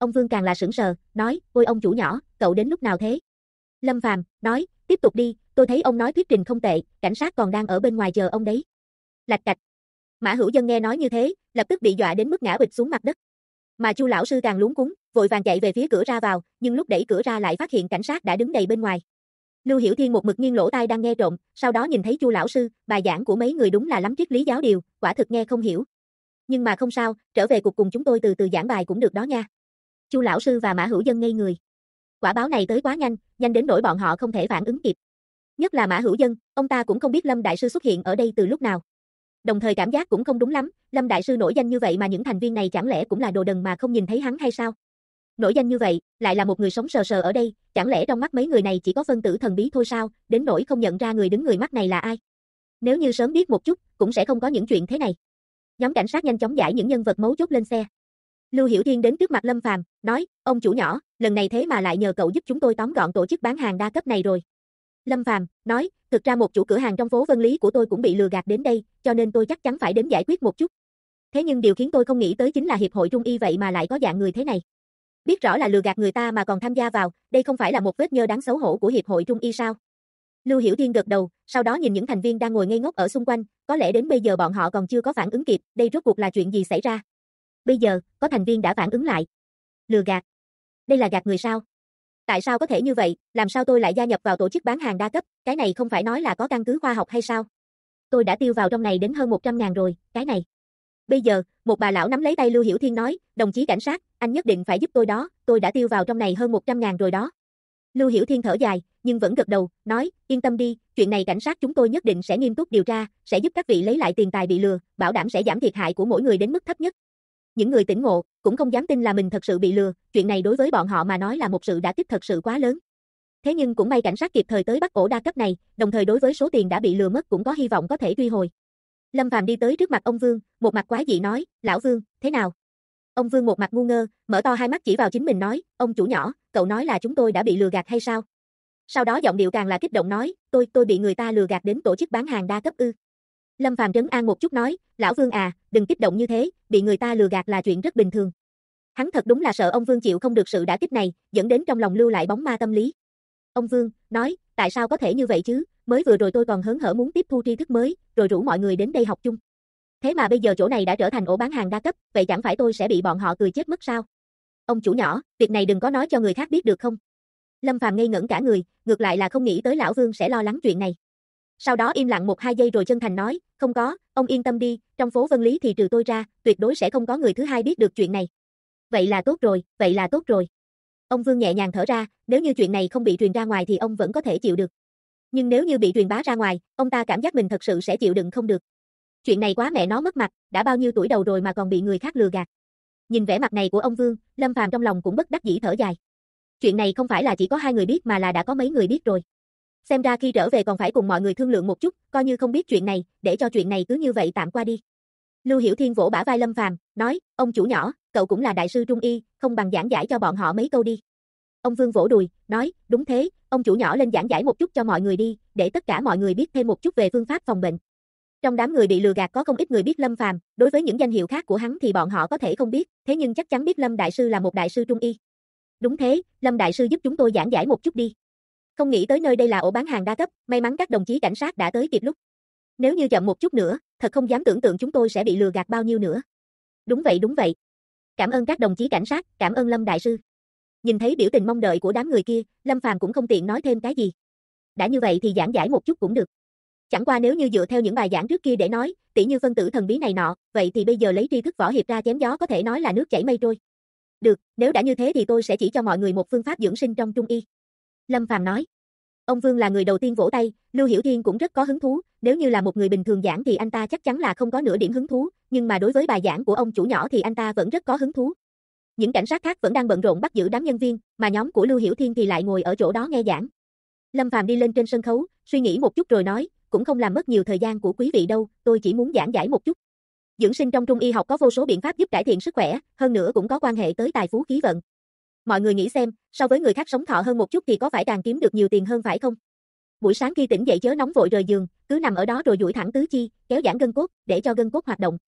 S1: Ông Vương càng là sững sờ, nói, ôi ông chủ nhỏ, cậu đến lúc nào thế? Lâm Phàm nói, tiếp tục đi, tôi thấy ông nói thuyết trình không tệ, cảnh sát còn đang ở bên ngoài chờ ông đấy. Lạch cạch. Mã Hữu Dân nghe nói như thế, lập tức bị dọa đến mức ngã bịch xuống mặt đất. Mà Chu lão sư càng luống cuống, vội vàng chạy về phía cửa ra vào, nhưng lúc đẩy cửa ra lại phát hiện cảnh sát đã đứng đầy bên ngoài. Lưu Hiểu Thiên một mực nghiêng lỗ tai đang nghe trộm, sau đó nhìn thấy Chu lão sư, bài giảng của mấy người đúng là lắm triết lý giáo điều, quả thực nghe không hiểu. Nhưng mà không sao, trở về cục cùng chúng tôi từ từ giảng bài cũng được đó nha. Chu lão sư và Mã Hữu Dân ngây người. Quả báo này tới quá nhanh, nhanh đến nỗi bọn họ không thể phản ứng kịp. Nhất là Mã Hữu Dân, ông ta cũng không biết Lâm đại sư xuất hiện ở đây từ lúc nào. Đồng thời cảm giác cũng không đúng lắm, Lâm đại sư nổi danh như vậy mà những thành viên này chẳng lẽ cũng là đồ đần mà không nhìn thấy hắn hay sao? Nổi danh như vậy, lại là một người sống sờ sờ ở đây, chẳng lẽ trong mắt mấy người này chỉ có phân tử thần bí thôi sao, đến nỗi không nhận ra người đứng người mắt này là ai? Nếu như sớm biết một chút, cũng sẽ không có những chuyện thế này. Nhóm cảnh sát nhanh chóng giải những nhân vật mấu chốt lên xe. Lưu Hiểu Thiên đến trước mặt Lâm Phàm, nói, ông chủ nhỏ, lần này thế mà lại nhờ cậu giúp chúng tôi tóm gọn tổ chức bán hàng đa cấp này rồi. Lâm Phàm nói, thực ra một chủ cửa hàng trong phố Vân Lý của tôi cũng bị lừa gạt đến đây, cho nên tôi chắc chắn phải đến giải quyết một chút. Thế nhưng điều khiến tôi không nghĩ tới chính là hiệp hội Trung y vậy mà lại có dạng người thế này. Biết rõ là lừa gạt người ta mà còn tham gia vào, đây không phải là một vết nhơ đáng xấu hổ của hiệp hội Trung y sao? Lưu Hiểu Thiên gật đầu, sau đó nhìn những thành viên đang ngồi ngây ngốc ở xung quanh, có lẽ đến bây giờ bọn họ còn chưa có phản ứng kịp, đây rốt cuộc là chuyện gì xảy ra? Bây giờ, có thành viên đã phản ứng lại. Lừa gạt. Đây là gạt người sao? Tại sao có thể như vậy, làm sao tôi lại gia nhập vào tổ chức bán hàng đa cấp, cái này không phải nói là có căn cứ khoa học hay sao? Tôi đã tiêu vào trong này đến hơn 100.000 rồi, cái này. Bây giờ, một bà lão nắm lấy tay Lưu Hiểu Thiên nói, đồng chí cảnh sát, anh nhất định phải giúp tôi đó, tôi đã tiêu vào trong này hơn 100.000 rồi đó. Lưu Hiểu Thiên thở dài, nhưng vẫn gật đầu, nói, yên tâm đi, chuyện này cảnh sát chúng tôi nhất định sẽ nghiêm túc điều tra, sẽ giúp các vị lấy lại tiền tài bị lừa, bảo đảm sẽ giảm thiệt hại của mỗi người đến mức thấp nhất. Những người tỉnh ngộ, cũng không dám tin là mình thật sự bị lừa, chuyện này đối với bọn họ mà nói là một sự đả kích thật sự quá lớn. Thế nhưng cũng may cảnh sát kịp thời tới bắt ổ đa cấp này, đồng thời đối với số tiền đã bị lừa mất cũng có hy vọng có thể truy hồi. Lâm Phàm đi tới trước mặt ông Vương, một mặt quái dị nói, lão Vương, thế nào? Ông Vương một mặt ngu ngơ, mở to hai mắt chỉ vào chính mình nói, ông chủ nhỏ, cậu nói là chúng tôi đã bị lừa gạt hay sao? Sau đó giọng điệu càng là kích động nói, tôi bị người ta lừa gạt đến tổ chức bán hàng đa cấp ư? Lâm Phàm trấn an một chút nói, lão Vương à, đừng kích động như thế, bị người ta lừa gạt là chuyện rất bình thường. Hắn thật đúng là sợ ông Vương chịu không được sự đả kích này, dẫn đến trong lòng lưu lại bóng ma tâm lý. Ông Vương nói, tại sao có thể như vậy chứ, mới vừa rồi tôi còn hớn hở muốn tiếp thu tri thức mới, rồi rủ mọi người đến đây học chung. Thế mà bây giờ chỗ này đã trở thành ổ bán hàng đa cấp, vậy chẳng phải tôi sẽ bị bọn họ cười chết mất sao? Ông chủ nhỏ, việc này đừng có nói cho người khác biết được không? Lâm Phàm ngây ngẩn cả người, ngược lại là không nghĩ tới lão Vương sẽ lo lắng chuyện này. Sau đó im lặng 1-2 giây rồi chân thành nói, không có, ông yên tâm đi, trong phố Vân Lý thì trừ tôi ra, tuyệt đối sẽ không có người thứ hai biết được chuyện này. Vậy là tốt rồi, vậy là tốt rồi. Ông Vương nhẹ nhàng thở ra, nếu như chuyện này không bị truyền ra ngoài thì ông vẫn có thể chịu được. Nhưng nếu như bị truyền bá ra ngoài, ông ta cảm giác mình thật sự sẽ chịu đựng không được. Chuyện này quá mẹ nó mất mặt, đã bao nhiêu tuổi đầu rồi mà còn bị người khác lừa gạt. Nhìn vẻ mặt này của ông Vương, Lâm Phàm trong lòng cũng bất đắc dĩ thở dài. Chuyện này không phải là chỉ có 2 người biết mà là đã có mấy người biết rồi. Xem ra khi trở về còn phải cùng mọi người thương lượng một chút, coi như không biết chuyện này, để cho chuyện này cứ như vậy tạm qua đi. Lưu Hiểu Thiên vỗ bả vai Lâm Phàm, nói, ông chủ nhỏ, cậu cũng là đại sư Trung y, không bằng giảng giải cho bọn họ mấy câu đi. Ông Vương vỗ đùi, nói, đúng thế, ông chủ nhỏ lên giảng giải một chút cho mọi người đi, để tất cả mọi người biết thêm một chút về phương pháp phòng bệnh. Trong đám người bị lừa gạt có không ít người biết Lâm Phàm, đối với những danh hiệu khác của hắn thì bọn họ có thể không biết, thế nhưng chắc chắn biết Lâm đại sư là một đại sư Trung y. Đúng thế, Lâm đại sư giúp chúng tôi giảng giải một chút đi. Không nghĩ tới nơi đây là ổ bán hàng đa cấp, may mắn các đồng chí cảnh sát đã tới kịp lúc. Nếu như chậm một chút nữa, thật không dám tưởng tượng chúng tôi sẽ bị lừa gạt bao nhiêu nữa. Đúng vậy đúng vậy. Cảm ơn các đồng chí cảnh sát, cảm ơn Lâm đại sư. Nhìn thấy biểu tình mong đợi của đám người kia, Lâm Phàm cũng không tiện nói thêm cái gì. Đã như vậy thì giảng giải một chút cũng được. Chẳng qua nếu như dựa theo những bài giảng trước kia để nói, tỉ như phân tử thần bí này nọ, vậy thì bây giờ lấy tri thức võ hiệp ra chém gió có thể nói là nước chảy mây trôi. Được, nếu đã như thế thì tôi sẽ chỉ cho mọi người một phương pháp dưỡng sinh trong Trung y. Lâm Phàm nói. Ông Vương là người đầu tiên vỗ tay, Lưu Hiểu Thiên cũng rất có hứng thú, nếu như là một người bình thường giảng thì anh ta chắc chắn là không có nửa điểm hứng thú, nhưng mà đối với bài giảng của ông chủ nhỏ thì anh ta vẫn rất có hứng thú. Những cảnh sát khác vẫn đang bận rộn bắt giữ đám nhân viên, mà nhóm của Lưu Hiểu Thiên thì lại ngồi ở chỗ đó nghe giảng. Lâm Phàm đi lên trên sân khấu, suy nghĩ một chút rồi nói, cũng không làm mất nhiều thời gian của quý vị đâu, tôi chỉ muốn giảng giải một chút. Dưỡng sinh trong Trung y học có vô số biện pháp giúp cải thiện sức khỏe, hơn nữa cũng có quan hệ tới tài phú khí vận. Mọi người nghĩ xem, so với người khác sống thọ hơn một chút thì có phải càng kiếm được nhiều tiền hơn phải không? Buổi sáng khi tỉnh dậy chớ nóng vội rời giường, cứ nằm ở đó rồi duỗi thẳng tứ chi, kéo giãn gân cốt, để cho gân cốt hoạt động.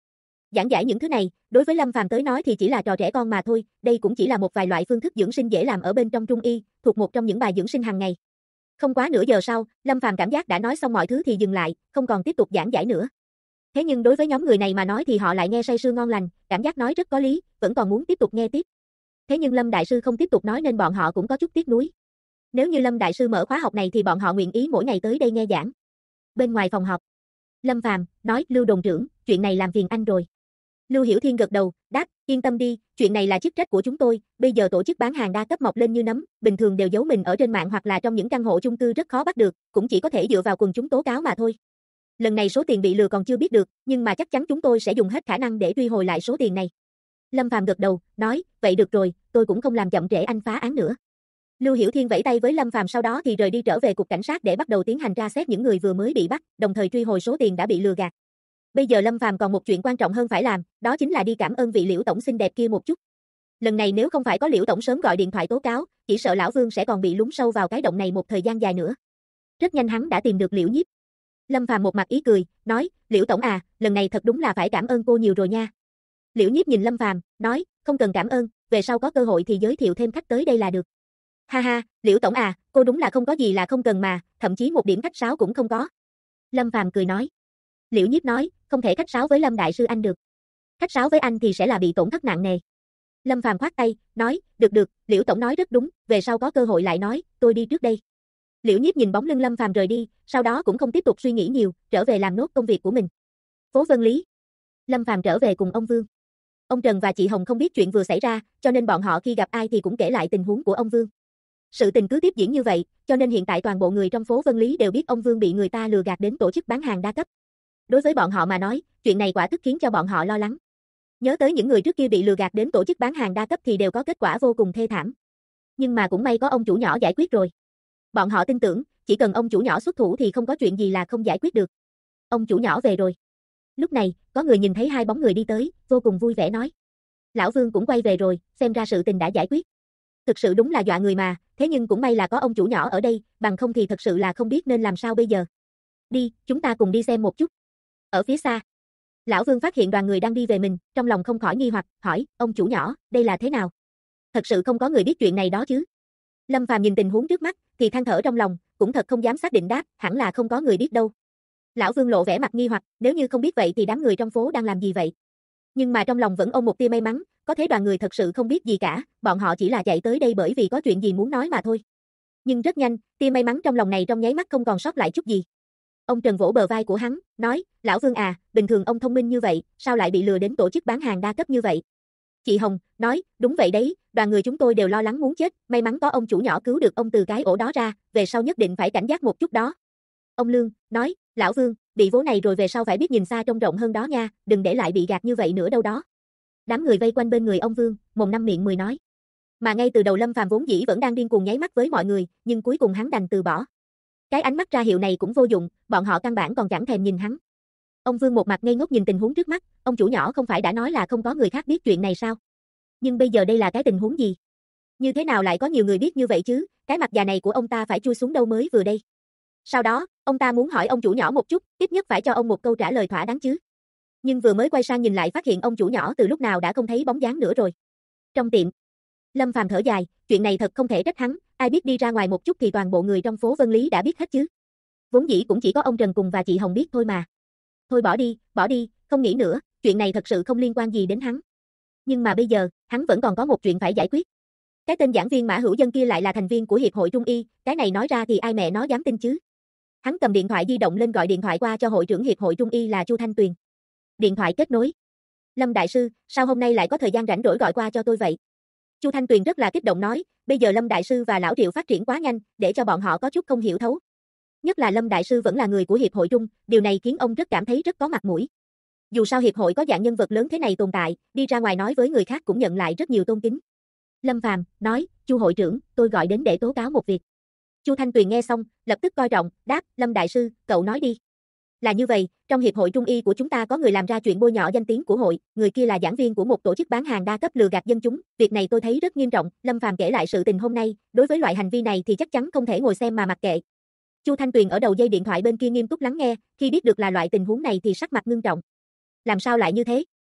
S1: Giảng giải những thứ này, đối với Lâm Phàm tới nói thì chỉ là trò trẻ con mà thôi, đây cũng chỉ là một vài loại phương thức dưỡng sinh dễ làm ở bên trong trung y, thuộc một trong những bài dưỡng sinh hàng ngày. Không quá nửa giờ sau, Lâm Phàm cảm giác đã nói xong mọi thứ thì dừng lại, không còn tiếp tục giảng giải nữa. Thế nhưng đối với nhóm người này mà nói thì họ lại nghe say sưa ngon lành, cảm giác nói rất có lý, vẫn còn muốn tiếp tục nghe tiếp. Thế nhưng Lâm đại sư không tiếp tục nói nên bọn họ cũng có chút tiếc nuối. Nếu như Lâm đại sư mở khóa học này thì bọn họ nguyện ý mỗi ngày tới đây nghe giảng. Bên ngoài phòng họp, Lâm Phàm nói, Lưu đồn trưởng, chuyện này làm phiền anh rồi. Lưu Hiểu Thiên gật đầu, đáp, yên tâm đi, chuyện này là chức trách của chúng tôi, bây giờ tổ chức bán hàng đa cấp mọc lên như nấm, bình thường đều giấu mình ở trên mạng hoặc là trong những căn hộ chung cư rất khó bắt được, cũng chỉ có thể dựa vào quần chúng tố cáo mà thôi. Lần này số tiền bị lừa còn chưa biết được, nhưng mà chắc chắn chúng tôi sẽ dùng hết khả năng để truy hồi lại số tiền này. Lâm Phàm gật đầu, nói, vậy được rồi, tôi cũng không làm chậm trễ anh phá án nữa. Lưu Hiểu Thiên vẫy tay với Lâm Phàm sau đó thì rời đi trở về cục cảnh sát để bắt đầu tiến hành tra xét những người vừa mới bị bắt, đồng thời truy hồi số tiền đã bị lừa gạt. Bây giờ Lâm Phàm còn một chuyện quan trọng hơn phải làm, đó chính là đi cảm ơn vị Liễu tổng xinh đẹp kia một chút. Lần này nếu không phải có Liễu tổng sớm gọi điện thoại tố cáo, chỉ sợ lão Vương sẽ còn bị lún sâu vào cái động này một thời gian dài nữa. Rất nhanh hắn đã tìm được Liễu Nhiếp. Lâm Phàm một mặt ý cười, nói, Liễu tổng à, lần này thật đúng là phải cảm ơn cô nhiều rồi nha. Liễu Nhiếp nhìn Lâm Phàm, nói, không cần cảm ơn, về sau có cơ hội thì giới thiệu thêm khách tới đây là được. Ha ha, Liễu tổng à, cô đúng là không có gì là không cần mà, thậm chí một điểm khách sáo cũng không có. Lâm Phàm cười nói. Liễu Nhiếp nói, không thể khách sáo với Lâm đại sư anh được. Khách sáo với anh thì sẽ là bị tổn thất nặng nề. Lâm Phàm khoát tay, nói, được, Liễu tổng nói rất đúng, về sau có cơ hội lại nói, tôi đi trước đây. Liễu Nhiếp nhìn bóng lưng Lâm Phàm rời đi, sau đó cũng không tiếp tục suy nghĩ nhiều, trở về làm nốt công việc của mình. Phố Vân Lý. Lâm Phàm trở về cùng ông Vương. Ông Trần và chị Hồng không biết chuyện vừa xảy ra, cho nên bọn họ khi gặp ai thì cũng kể lại tình huống của ông Vương. Sự tình cứ tiếp diễn như vậy, cho nên hiện tại toàn bộ người trong phố Vân Lý đều biết ông Vương bị người ta lừa gạt đến tổ chức bán hàng đa cấp. Đối với bọn họ mà nói, chuyện này quả thực khiến cho bọn họ lo lắng. Nhớ tới những người trước kia bị lừa gạt đến tổ chức bán hàng đa cấp thì đều có kết quả vô cùng thê thảm. Nhưng mà cũng may có ông chủ nhỏ giải quyết rồi. Bọn họ tin tưởng, chỉ cần ông chủ nhỏ xuất thủ thì không có chuyện gì là không giải quyết được. Ông chủ nhỏ về rồi. Lúc này, có người nhìn thấy hai bóng người đi tới, vô cùng vui vẻ nói. Lão Vương cũng quay về rồi, xem ra sự tình đã giải quyết. Thực sự đúng là dọa người mà, thế nhưng cũng may là có ông chủ nhỏ ở đây, bằng không thì thật sự là không biết nên làm sao bây giờ. Đi, chúng ta cùng đi xem một chút. Ở phía xa, Lão Vương phát hiện đoàn người đang đi về mình, trong lòng không khỏi nghi hoặc, hỏi, ông chủ nhỏ, đây là thế nào? Thật sự không có người biết chuyện này đó chứ? Lâm Phàm nhìn tình huống trước mắt, thì than thở trong lòng, cũng thật không dám xác định đáp, hẳn là không có người biết đâu. Lão Vương lộ vẻ mặt nghi hoặc, nếu như không biết vậy thì đám người trong phố đang làm gì vậy? Nhưng mà trong lòng vẫn ôm một tia may mắn, có thế đoàn người thật sự không biết gì cả, bọn họ chỉ là chạy tới đây bởi vì có chuyện gì muốn nói mà thôi. Nhưng rất nhanh, tia may mắn trong lòng này trong nháy mắt không còn sót lại chút gì. Ông Trần vỗ bờ vai của hắn, nói, Lão Vương à, bình thường ông thông minh như vậy, sao lại bị lừa đến tổ chức bán hàng đa cấp như vậy? Chị Hồng, nói, đúng vậy đấy, đoàn người chúng tôi đều lo lắng muốn chết, may mắn có ông chủ nhỏ cứu được ông từ cái ổ đó ra, về sau nhất định phải cảnh giác một chút đó. Ông Lương, nói, Lão Vương, bị vố này rồi về sau phải biết nhìn xa trông rộng hơn đó nha, đừng để lại bị gạt như vậy nữa đâu đó. Đám người vây quanh bên người ông Vương, mồm năm miệng mười nói. Mà ngay từ đầu Lâm Phàm vốn dĩ vẫn đang điên cuồng nháy mắt với mọi người, nhưng cuối cùng hắn đành từ bỏ. Cái ánh mắt ra hiệu này cũng vô dụng, bọn họ căn bản còn chẳng thèm nhìn hắn. Ông Vương một mặt ngây ngốc nhìn tình huống trước mắt, ông chủ nhỏ không phải đã nói là không có người khác biết chuyện này sao? Nhưng bây giờ đây là cái tình huống gì? Như thế nào lại có nhiều người biết như vậy chứ, cái mặt già này của ông ta phải chui xuống đâu mới vừa đây. Sau đó, ông ta muốn hỏi ông chủ nhỏ một chút, ít nhất phải cho ông một câu trả lời thỏa đáng chứ. Nhưng vừa mới quay sang nhìn lại phát hiện ông chủ nhỏ từ lúc nào đã không thấy bóng dáng nữa rồi. Trong tiệm, Lâm Phàm thở dài, chuyện này thật không thể trách hắn, ai biết đi ra ngoài một chút thì toàn bộ người trong phố Vân Lý đã biết hết chứ. Vốn dĩ cũng chỉ có ông Trần cùng và chị Hồng biết thôi mà. Thôi bỏ đi, không nghĩ nữa, chuyện này thật sự không liên quan gì đến hắn. Nhưng mà bây giờ, hắn vẫn còn có một chuyện phải giải quyết. Cái tên giảng viên Mã Hữu Dân kia lại là thành viên của Hiệp hội Trung y, cái này nói ra thì ai mẹ nó dám tin chứ. Hắn cầm điện thoại di động lên gọi điện thoại qua cho hội trưởng Hiệp hội Trung y là Chu Thanh Tuyền. Điện thoại kết nối. Lâm đại sư, sao hôm nay lại có thời gian rảnh rỗi gọi qua cho tôi vậy? Chu Thanh Tuyền rất là kích động nói, bây giờ Lâm đại sư và lão Triệu phát triển quá nhanh, để cho bọn họ có chút không hiểu thấu. Nhất là Lâm đại sư vẫn là người của Hiệp hội Trung, điều này khiến ông rất cảm thấy rất có mặt mũi. Dù sao hiệp hội có dạng nhân vật lớn thế này tồn tại, đi ra ngoài nói với người khác cũng nhận lại rất nhiều tôn kính. Lâm Phàm nói, Chu hội trưởng, tôi gọi đến để tố cáo một việc. Chu Thanh Tuyền nghe xong, lập tức coi trọng, đáp, Lâm đại sư, cậu nói đi. Là như vậy, trong hiệp hội trung y của chúng ta có người làm ra chuyện bôi nhọ danh tiếng của hội, người kia là giảng viên của một tổ chức bán hàng đa cấp lừa gạt dân chúng, việc này tôi thấy rất nghiêm trọng. Lâm Phàm kể lại sự tình hôm nay, đối với loại hành vi này thì chắc chắn không thể ngồi xem mà mặc kệ. Chu Thanh Tuyền ở đầu dây điện thoại bên kia nghiêm túc lắng nghe, khi biết được là loại tình huống này thì sắc mặt ngưng trọng. Làm sao lại như thế?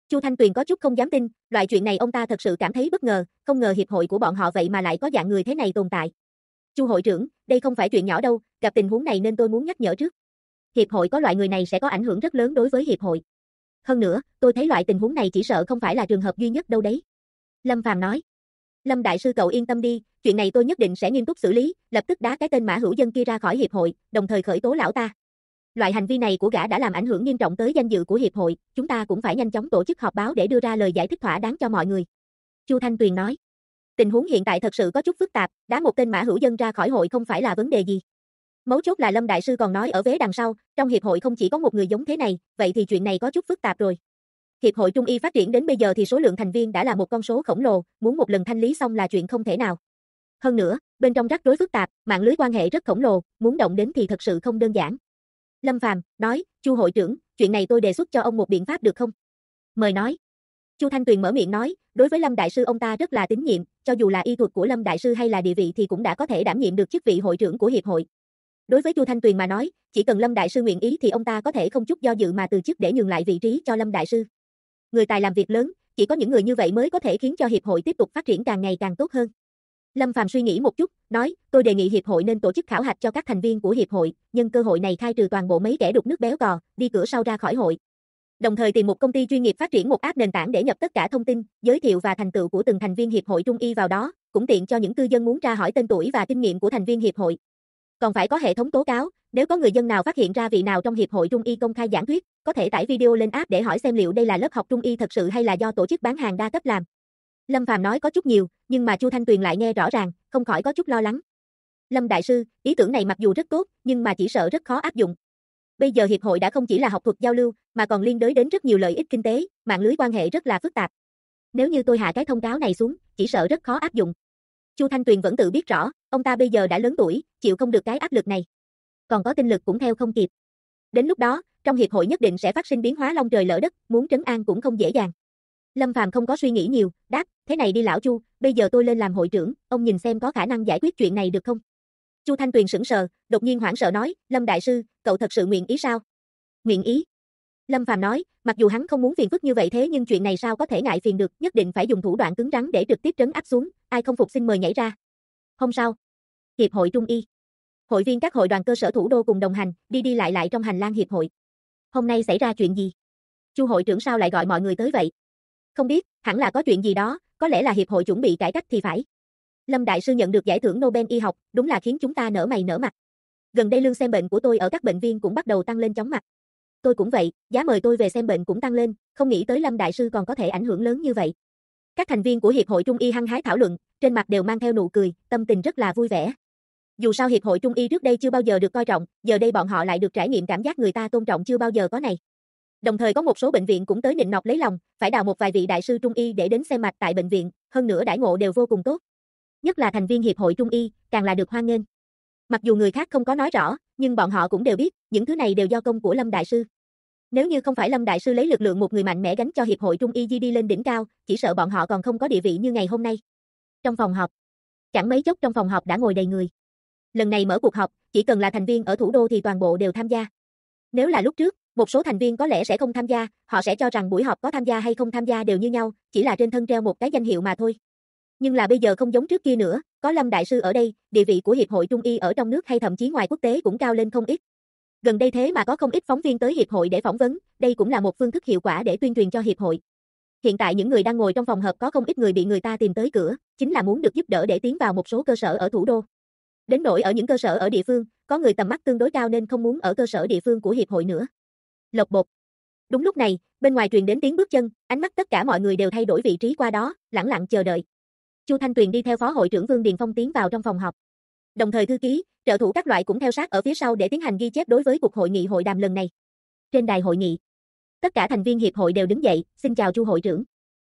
S1: Chu Thanh Tuyền có chút không dám tin, loại chuyện này ông ta thật sự cảm thấy bất ngờ, không ngờ hiệp hội của bọn họ vậy mà lại có dạng người thế này tồn tại. Chu hội trưởng, đây không phải chuyện nhỏ đâu, gặp tình huống này nên tôi muốn nhắc nhở trước. Hiệp hội có loại người này sẽ có ảnh hưởng rất lớn đối với hiệp hội. Hơn nữa, tôi thấy loại tình huống này chỉ sợ không phải là trường hợp duy nhất đâu đấy. Lâm Phàm nói. Lâm đại sư cậu yên tâm đi, chuyện này tôi nhất định sẽ nghiêm túc xử lý, lập tức đá cái tên Mã Hữu Dân kia ra khỏi hiệp hội, đồng thời khởi tố lão ta. Loại hành vi này của gã đã làm ảnh hưởng nghiêm trọng tới danh dự của hiệp hội, chúng ta cũng phải nhanh chóng tổ chức họp báo để đưa ra lời giải thích thỏa đáng cho mọi người. Chu Thanh Tuyền nói. Tình huống hiện tại thật sự có chút phức tạp, đá một tên Mã Hữu Dân ra khỏi hội không phải là vấn đề gì. Mấu chốt là Lâm đại sư còn nói ở vế đằng sau, trong hiệp hội không chỉ có một người giống thế này, vậy thì chuyện này có chút phức tạp rồi. Hiệp hội Trung y phát triển đến bây giờ thì số lượng thành viên đã là một con số khổng lồ, muốn một lần thanh lý xong là chuyện không thể nào. Hơn nữa, bên trong rắc rối phức tạp, mạng lưới quan hệ rất khổng lồ, muốn động đến thì thật sự không đơn giản. Lâm Phàm nói, Chu hội trưởng, chuyện này tôi đề xuất cho ông một biện pháp được không? Mời nói. Chu Thanh Tuyền mở miệng nói, đối với Lâm đại sư ông ta rất là tín nhiệm, cho dù là y thuật của Lâm đại sư hay là địa vị thì cũng đã có thể đảm nhiệm được chức vị hội trưởng của hiệp hội. Đối với Chu Thanh Tuyền mà nói, chỉ cần Lâm đại sư nguyện ý thì ông ta có thể không chút do dự mà từ chức để nhường lại vị trí cho Lâm đại sư. Người tài làm việc lớn, chỉ có những người như vậy mới có thể khiến cho hiệp hội tiếp tục phát triển càng ngày càng tốt hơn. Lâm Phàm suy nghĩ một chút, nói, tôi đề nghị hiệp hội nên tổ chức khảo hạch cho các thành viên của hiệp hội, nhân cơ hội này khai trừ toàn bộ mấy kẻ đục nước béo cò, đi cửa sau ra khỏi hội. Đồng thời tìm một công ty chuyên nghiệp phát triển một app nền tảng để nhập tất cả thông tin, giới thiệu và thành tựu của từng thành viên hiệp hội Trung y vào đó, cũng tiện cho những cư dân muốn tra hỏi tên tuổi và kinh nghiệm của thành viên hiệp hội. Còn phải có hệ thống tố cáo, nếu có người dân nào phát hiện ra vị nào trong hiệp hội Trung y công khai giảng thuyết, có thể tải video lên app để hỏi xem liệu đây là lớp học Trung y thật sự hay là do tổ chức bán hàng đa cấp làm. Lâm Phàm nói có chút nhiều, nhưng mà Chu Thanh Tuyền lại nghe rõ ràng, không khỏi có chút lo lắng. Lâm đại sư, ý tưởng này mặc dù rất tốt, nhưng mà chỉ sợ rất khó áp dụng. Bây giờ hiệp hội đã không chỉ là học thuật giao lưu, mà còn liên đới đến rất nhiều lợi ích kinh tế, mạng lưới quan hệ rất là phức tạp. Nếu như tôi hạ cái thông cáo này xuống, chỉ sợ rất khó áp dụng. Chu Thanh Tuyền vẫn tự biết rõ, ông ta bây giờ đã lớn tuổi, chịu không được cái áp lực này. Còn có tinh lực cũng theo không kịp. Đến lúc đó, trong hiệp hội nhất định sẽ phát sinh biến hóa long trời lở đất, muốn trấn an cũng không dễ dàng. Lâm Phàm không có suy nghĩ nhiều, đáp, thế này đi lão Chu, bây giờ tôi lên làm hội trưởng, ông nhìn xem có khả năng giải quyết chuyện này được không? Chu Thanh Tuyền sững sờ, đột nhiên hoảng sợ nói, Lâm đại sư, cậu thật sự nguyện ý sao? Nguyện ý. Lâm Phàm nói, mặc dù hắn không muốn phiền phức như vậy thế nhưng chuyện này sao có thể ngại phiền được, nhất định phải dùng thủ đoạn cứng rắn để trực tiếp trấn áp xuống, ai không phục xin mời nhảy ra. Hôm sau, hiệp hội Trung y. Hội viên các hội đoàn cơ sở thủ đô cùng đồng hành, đi đi lại lại trong hành lang hiệp hội. Hôm nay xảy ra chuyện gì? Chu hội trưởng sao lại gọi mọi người tới vậy? Không biết, hẳn là có chuyện gì đó, có lẽ là hiệp hội chuẩn bị cải cách thì phải. Lâm đại sư nhận được giải thưởng Nobel y học, đúng là khiến chúng ta nở mày nở mặt. Gần đây lương xem bệnh của tôi ở các bệnh viện cũng bắt đầu tăng lên chóng mặt. Tôi cũng vậy, giá mời tôi về xem bệnh cũng tăng lên, không nghĩ tới Lâm đại sư còn có thể ảnh hưởng lớn như vậy. Các thành viên của hiệp hội Trung y hăng hái thảo luận, trên mặt đều mang theo nụ cười, tâm tình rất là vui vẻ. Dù sao hiệp hội Trung y trước đây chưa bao giờ được coi trọng, giờ đây bọn họ lại được trải nghiệm cảm giác người ta tôn trọng chưa bao giờ có này. Đồng thời có một số bệnh viện cũng tới nịnh nọt lấy lòng, phải đào một vài vị đại sư Trung y để đến xem mạch tại bệnh viện, hơn nữa đãi ngộ đều vô cùng tốt. Nhất là thành viên hiệp hội Trung y, càng là được hoan nghênh. Mặc dù người khác không có nói rõ, nhưng bọn họ cũng đều biết, những thứ này đều do công của Lâm đại sư. Nếu như không phải Lâm đại sư lấy lực lượng một người mạnh mẽ gánh cho hiệp hội Trung y đi lên đỉnh cao, chỉ sợ bọn họ còn không có địa vị như ngày hôm nay. Trong phòng họp, chẳng mấy chốc trong phòng họp đã ngồi đầy người. Lần này mở cuộc họp, chỉ cần là thành viên ở thủ đô thì toàn bộ đều tham gia. Nếu là lúc trước, một số thành viên có lẽ sẽ không tham gia, họ sẽ cho rằng buổi họp có tham gia hay không tham gia đều như nhau, chỉ là trên thân treo một cái danh hiệu mà thôi. Nhưng là bây giờ không giống trước kia nữa, có Lâm đại sư ở đây, địa vị của hiệp hội Trung y ở trong nước hay thậm chí ngoài quốc tế cũng cao lên không ít. Gần đây thế mà có không ít phóng viên tới hiệp hội để phỏng vấn, đây cũng là một phương thức hiệu quả để tuyên truyền cho hiệp hội. Hiện tại những người đang ngồi trong phòng họp có không ít người bị người ta tìm tới cửa, chính là muốn được giúp đỡ để tiến vào một số cơ sở ở thủ đô. Đến nỗi ở những cơ sở ở địa phương, có người tầm mắt tương đối cao nên không muốn ở cơ sở địa phương của hiệp hội nữa. Lộc bột. Đúng lúc này, bên ngoài truyền đến tiếng bước chân, ánh mắt tất cả mọi người đều thay đổi vị trí qua đó, lẳng lặng chờ đợi. Chu Thanh Tuyền đi theo phó hội trưởng Vương Điền Phong tiến vào trong phòng họp. Đồng thời thư ký, trợ thủ các loại cũng theo sát ở phía sau để tiến hành ghi chép đối với cuộc hội nghị hội đàm lần này. Trên đài hội nghị, tất cả thành viên hiệp hội đều đứng dậy, xin chào Chu hội trưởng.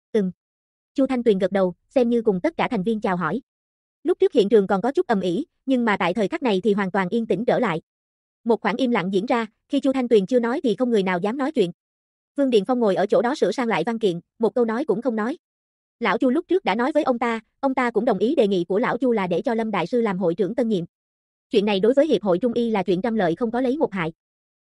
S1: Chu Thanh Tuyền gật đầu, xem như cùng tất cả thành viên chào hỏi. Lúc trước hiện trường còn có chút ầm ĩ, nhưng mà tại thời khắc này thì hoàn toàn yên tĩnh trở lại. Một khoảng im lặng diễn ra, khi Chu Thanh Tuyền chưa nói thì không người nào dám nói chuyện. Vương Điền Phong ngồi ở chỗ đó sửa sang lại văn kiện, một câu nói cũng không nói. Lão Chu lúc trước đã nói với ông ta cũng đồng ý đề nghị của lão Chu là để cho Lâm đại sư làm hội trưởng tân nhiệm. Chuyện này đối với hiệp hội Trung y là chuyện trăm lợi không có lấy một hại.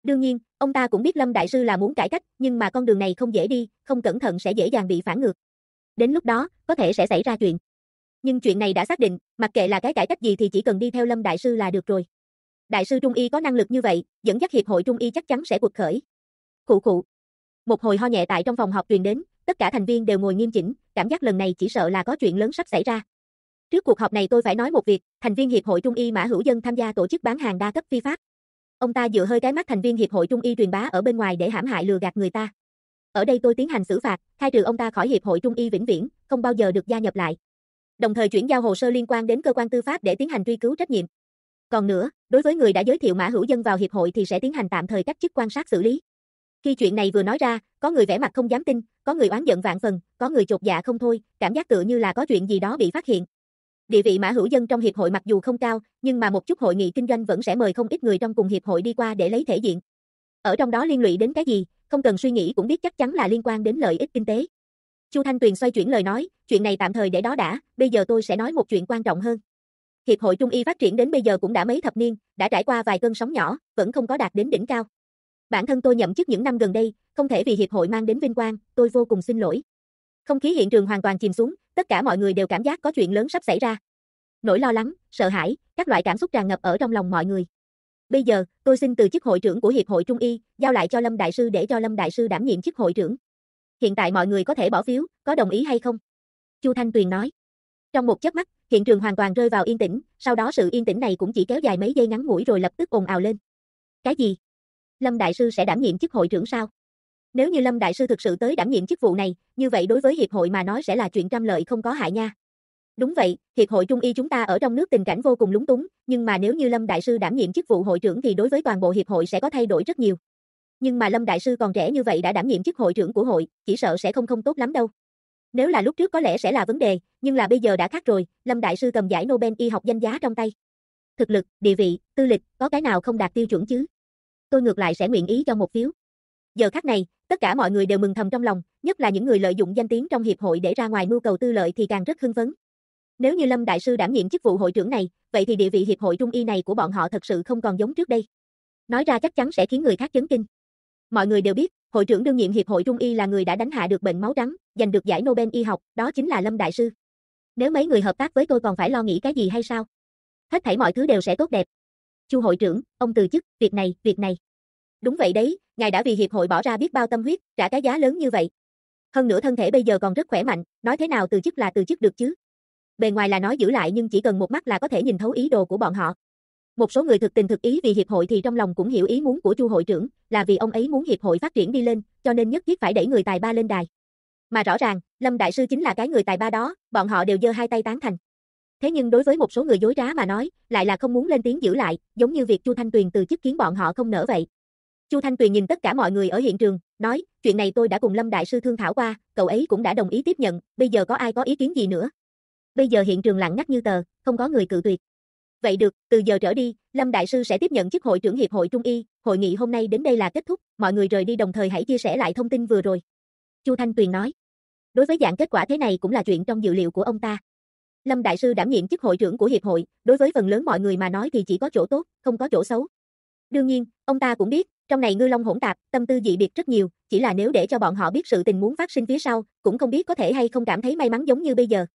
S1: Đương nhiên, ông ta cũng biết Lâm Đại Sư là muốn cải cách, nhưng mà con đường này không dễ đi, không cẩn thận sẽ dễ dàng bị phản ngược. Đến lúc đó, có thể sẽ xảy ra chuyện. Nhưng chuyện này đã xác định, mặc kệ là cái cải cách gì thì chỉ cần đi theo Lâm Đại Sư là được rồi. Đại sư Trung Y có năng lực như vậy, dẫn dắt Hiệp hội Trung Y chắc chắn sẽ quật khởi. Khụ khụ. Một hồi ho nhẹ tại trong phòng họp truyền đến, tất cả thành viên đều ngồi nghiêm chỉnh, cảm giác lần này chỉ sợ là có chuyện lớn sắp xảy ra. Trước cuộc họp này tôi phải nói một việc, thành viên Hiệp hội Trung Y Mã Hữu Dân tham gia tổ chức bán hàng đa cấp phi pháp. Ông ta dựa hơi cái mắt thành viên Hiệp hội Trung Y truyền bá ở bên ngoài để hãm hại lừa gạt người ta. Ở đây tôi tiến hành xử phạt, khai trừ ông ta khỏi Hiệp hội Trung Y vĩnh viễn, không bao giờ được gia nhập lại. Đồng thời chuyển giao hồ sơ liên quan đến cơ quan tư pháp để tiến hành truy cứu trách nhiệm. Còn nữa, đối với người đã giới thiệu Mã Hữu Dân vào hiệp hội thì sẽ tiến hành tạm thời cách chức quan sát xử lý. Khi chuyện này vừa nói ra, có người vẻ mặt không dám tin, có người oán giận vạn phần, có người chột dạ không thôi, cảm giác tựa như là có chuyện gì đó bị phát hiện. Địa vị Mã Hữu Dân trong hiệp hội mặc dù không cao, nhưng mà một chút hội nghị kinh doanh vẫn sẽ mời không ít người trong cùng hiệp hội đi qua để lấy thể diện. Ở trong đó liên lụy đến cái gì, không cần suy nghĩ cũng biết chắc chắn là liên quan đến lợi ích kinh tế. Chu Thanh Tuyền xoay chuyển lời nói, chuyện này tạm thời để đó đã, bây giờ tôi sẽ nói một chuyện quan trọng hơn. Hiệp hội Trung Y phát triển đến bây giờ cũng đã mấy thập niên, đã trải qua vài cơn sóng nhỏ, vẫn không có đạt đến đỉnh cao. Bản thân tôi nhậm chức những năm gần đây, không thể vì hiệp hội mang đến vinh quang, tôi vô cùng xin lỗi. Không khí hiện trường hoàn toàn chìm xuống, tất cả mọi người đều cảm giác có chuyện lớn sắp xảy ra. Nỗi lo lắng, sợ hãi, các loại cảm xúc tràn ngập ở trong lòng mọi người. Bây giờ, tôi xin từ chức hội trưởng của Hiệp hội Trung Y, giao lại cho Lâm Đại Sư để cho Lâm Đại Sư đảm nhiệm chức hội trưởng. Hiện tại mọi người có thể bỏ phiếu, có đồng ý hay không? Chu Thanh Tuyền nói. Trong một chớp mắt, hiện trường hoàn toàn rơi vào yên tĩnh, sau đó sự yên tĩnh này cũng chỉ kéo dài mấy giây ngắn ngủi rồi lập tức ồn ào lên. Cái gì? Lâm Đại Sư sẽ đảm nhiệm chức hội trưởng sao? Nếu như Lâm Đại Sư thực sự tới đảm nhiệm chức vụ này, như vậy đối với hiệp hội mà nói sẽ là chuyện trăm lợi không có hại nha. Đúng vậy, Hiệp hội Trung Y chúng ta ở trong nước tình cảnh vô cùng lúng túng, nhưng mà nếu như Lâm Đại Sư đảm nhiệm chức vụ hội trưởng thì đối với toàn bộ hiệp hội sẽ có thay đổi rất nhiều. Nhưng mà Lâm Đại Sư còn trẻ như vậy đã đảm nhiệm chức hội trưởng của hội, chỉ sợ sẽ không tốt lắm đâu. Nếu là lúc trước có lẽ sẽ là vấn đề, nhưng là bây giờ đã khác rồi, Lâm Đại Sư cầm giải Nobel y học danh giá trong tay. Thực lực, địa vị, tư lịch, có cái nào không đạt tiêu chuẩn chứ? Tôi ngược lại sẽ nguyện ý cho một phiếu. Giờ khắc này, tất cả mọi người đều mừng thầm trong lòng, nhất là những người lợi dụng danh tiếng trong hiệp hội để ra ngoài mưu cầu tư lợi thì càng rất hưng phấn. Nếu như Lâm Đại Sư đảm nhiệm chức vụ hội trưởng này, vậy thì địa vị hiệp hội Trung Y này của bọn họ thật sự không còn giống trước đây. Nói ra chắc chắn sẽ khiến người khác chấn kinh. Mọi người đều biết, hội trưởng đương nhiệm Hiệp hội Trung Y là người đã đánh hạ được bệnh máu trắng, giành được giải Nobel y học, đó chính là Lâm Đại Sư. Nếu mấy người hợp tác với tôi còn phải lo nghĩ cái gì hay sao? Hết thảy mọi thứ đều sẽ tốt đẹp. Chu hội trưởng, ông từ chức, việc này. Đúng vậy đấy, ngài đã vì hiệp hội bỏ ra biết bao tâm huyết, trả cái giá lớn như vậy. Hơn nữa thân thể bây giờ còn rất khỏe mạnh, nói thế nào từ chức là từ chức được chứ? Bề ngoài là nói giữ lại nhưng chỉ cần một mắt là có thể nhìn thấu ý đồ của bọn họ. Một số người thực tình thực ý vì hiệp hội thì trong lòng cũng hiểu ý muốn của Chu hội trưởng, là vì ông ấy muốn hiệp hội phát triển đi lên, cho nên nhất thiết phải đẩy người tài ba lên đài. Mà rõ ràng, Lâm Đại Sư chính là cái người tài ba đó, bọn họ đều giơ hai tay tán thành. Thế nhưng đối với một số người dối trá mà nói, lại là không muốn lên tiếng giữ lại, giống như việc Chu Thanh Tuyền từ chức khiến bọn họ không nỡ vậy. Chu Thanh Tuyền nhìn tất cả mọi người ở hiện trường, nói, chuyện này tôi đã cùng Lâm Đại Sư thương thảo qua, cậu ấy cũng đã đồng ý tiếp nhận, bây giờ có ai có ý kiến gì nữa? Bây giờ hiện trường lặng ngắt như tờ, không có người cự tuyệt. Vậy được, từ giờ trở đi, Lâm Đại Sư sẽ tiếp nhận chức hội trưởng Hiệp hội Trung Y, hội nghị hôm nay đến đây là kết thúc, mọi người rời đi đồng thời hãy chia sẻ lại thông tin vừa rồi. Chu Thanh Tuyền nói. Đối với dạng kết quả thế này cũng là chuyện trong dự liệu của ông ta. Lâm Đại Sư đảm nhiệm chức hội trưởng của Hiệp hội, đối với phần lớn mọi người mà nói thì chỉ có chỗ tốt, không có chỗ xấu. Đương nhiên, ông ta cũng biết, trong này ngư long hỗn tạp, tâm tư dị biệt rất nhiều, chỉ là nếu để cho bọn họ biết sự tình muốn phát sinh phía sau, cũng không biết có thể hay không cảm thấy may mắn giống như bây giờ.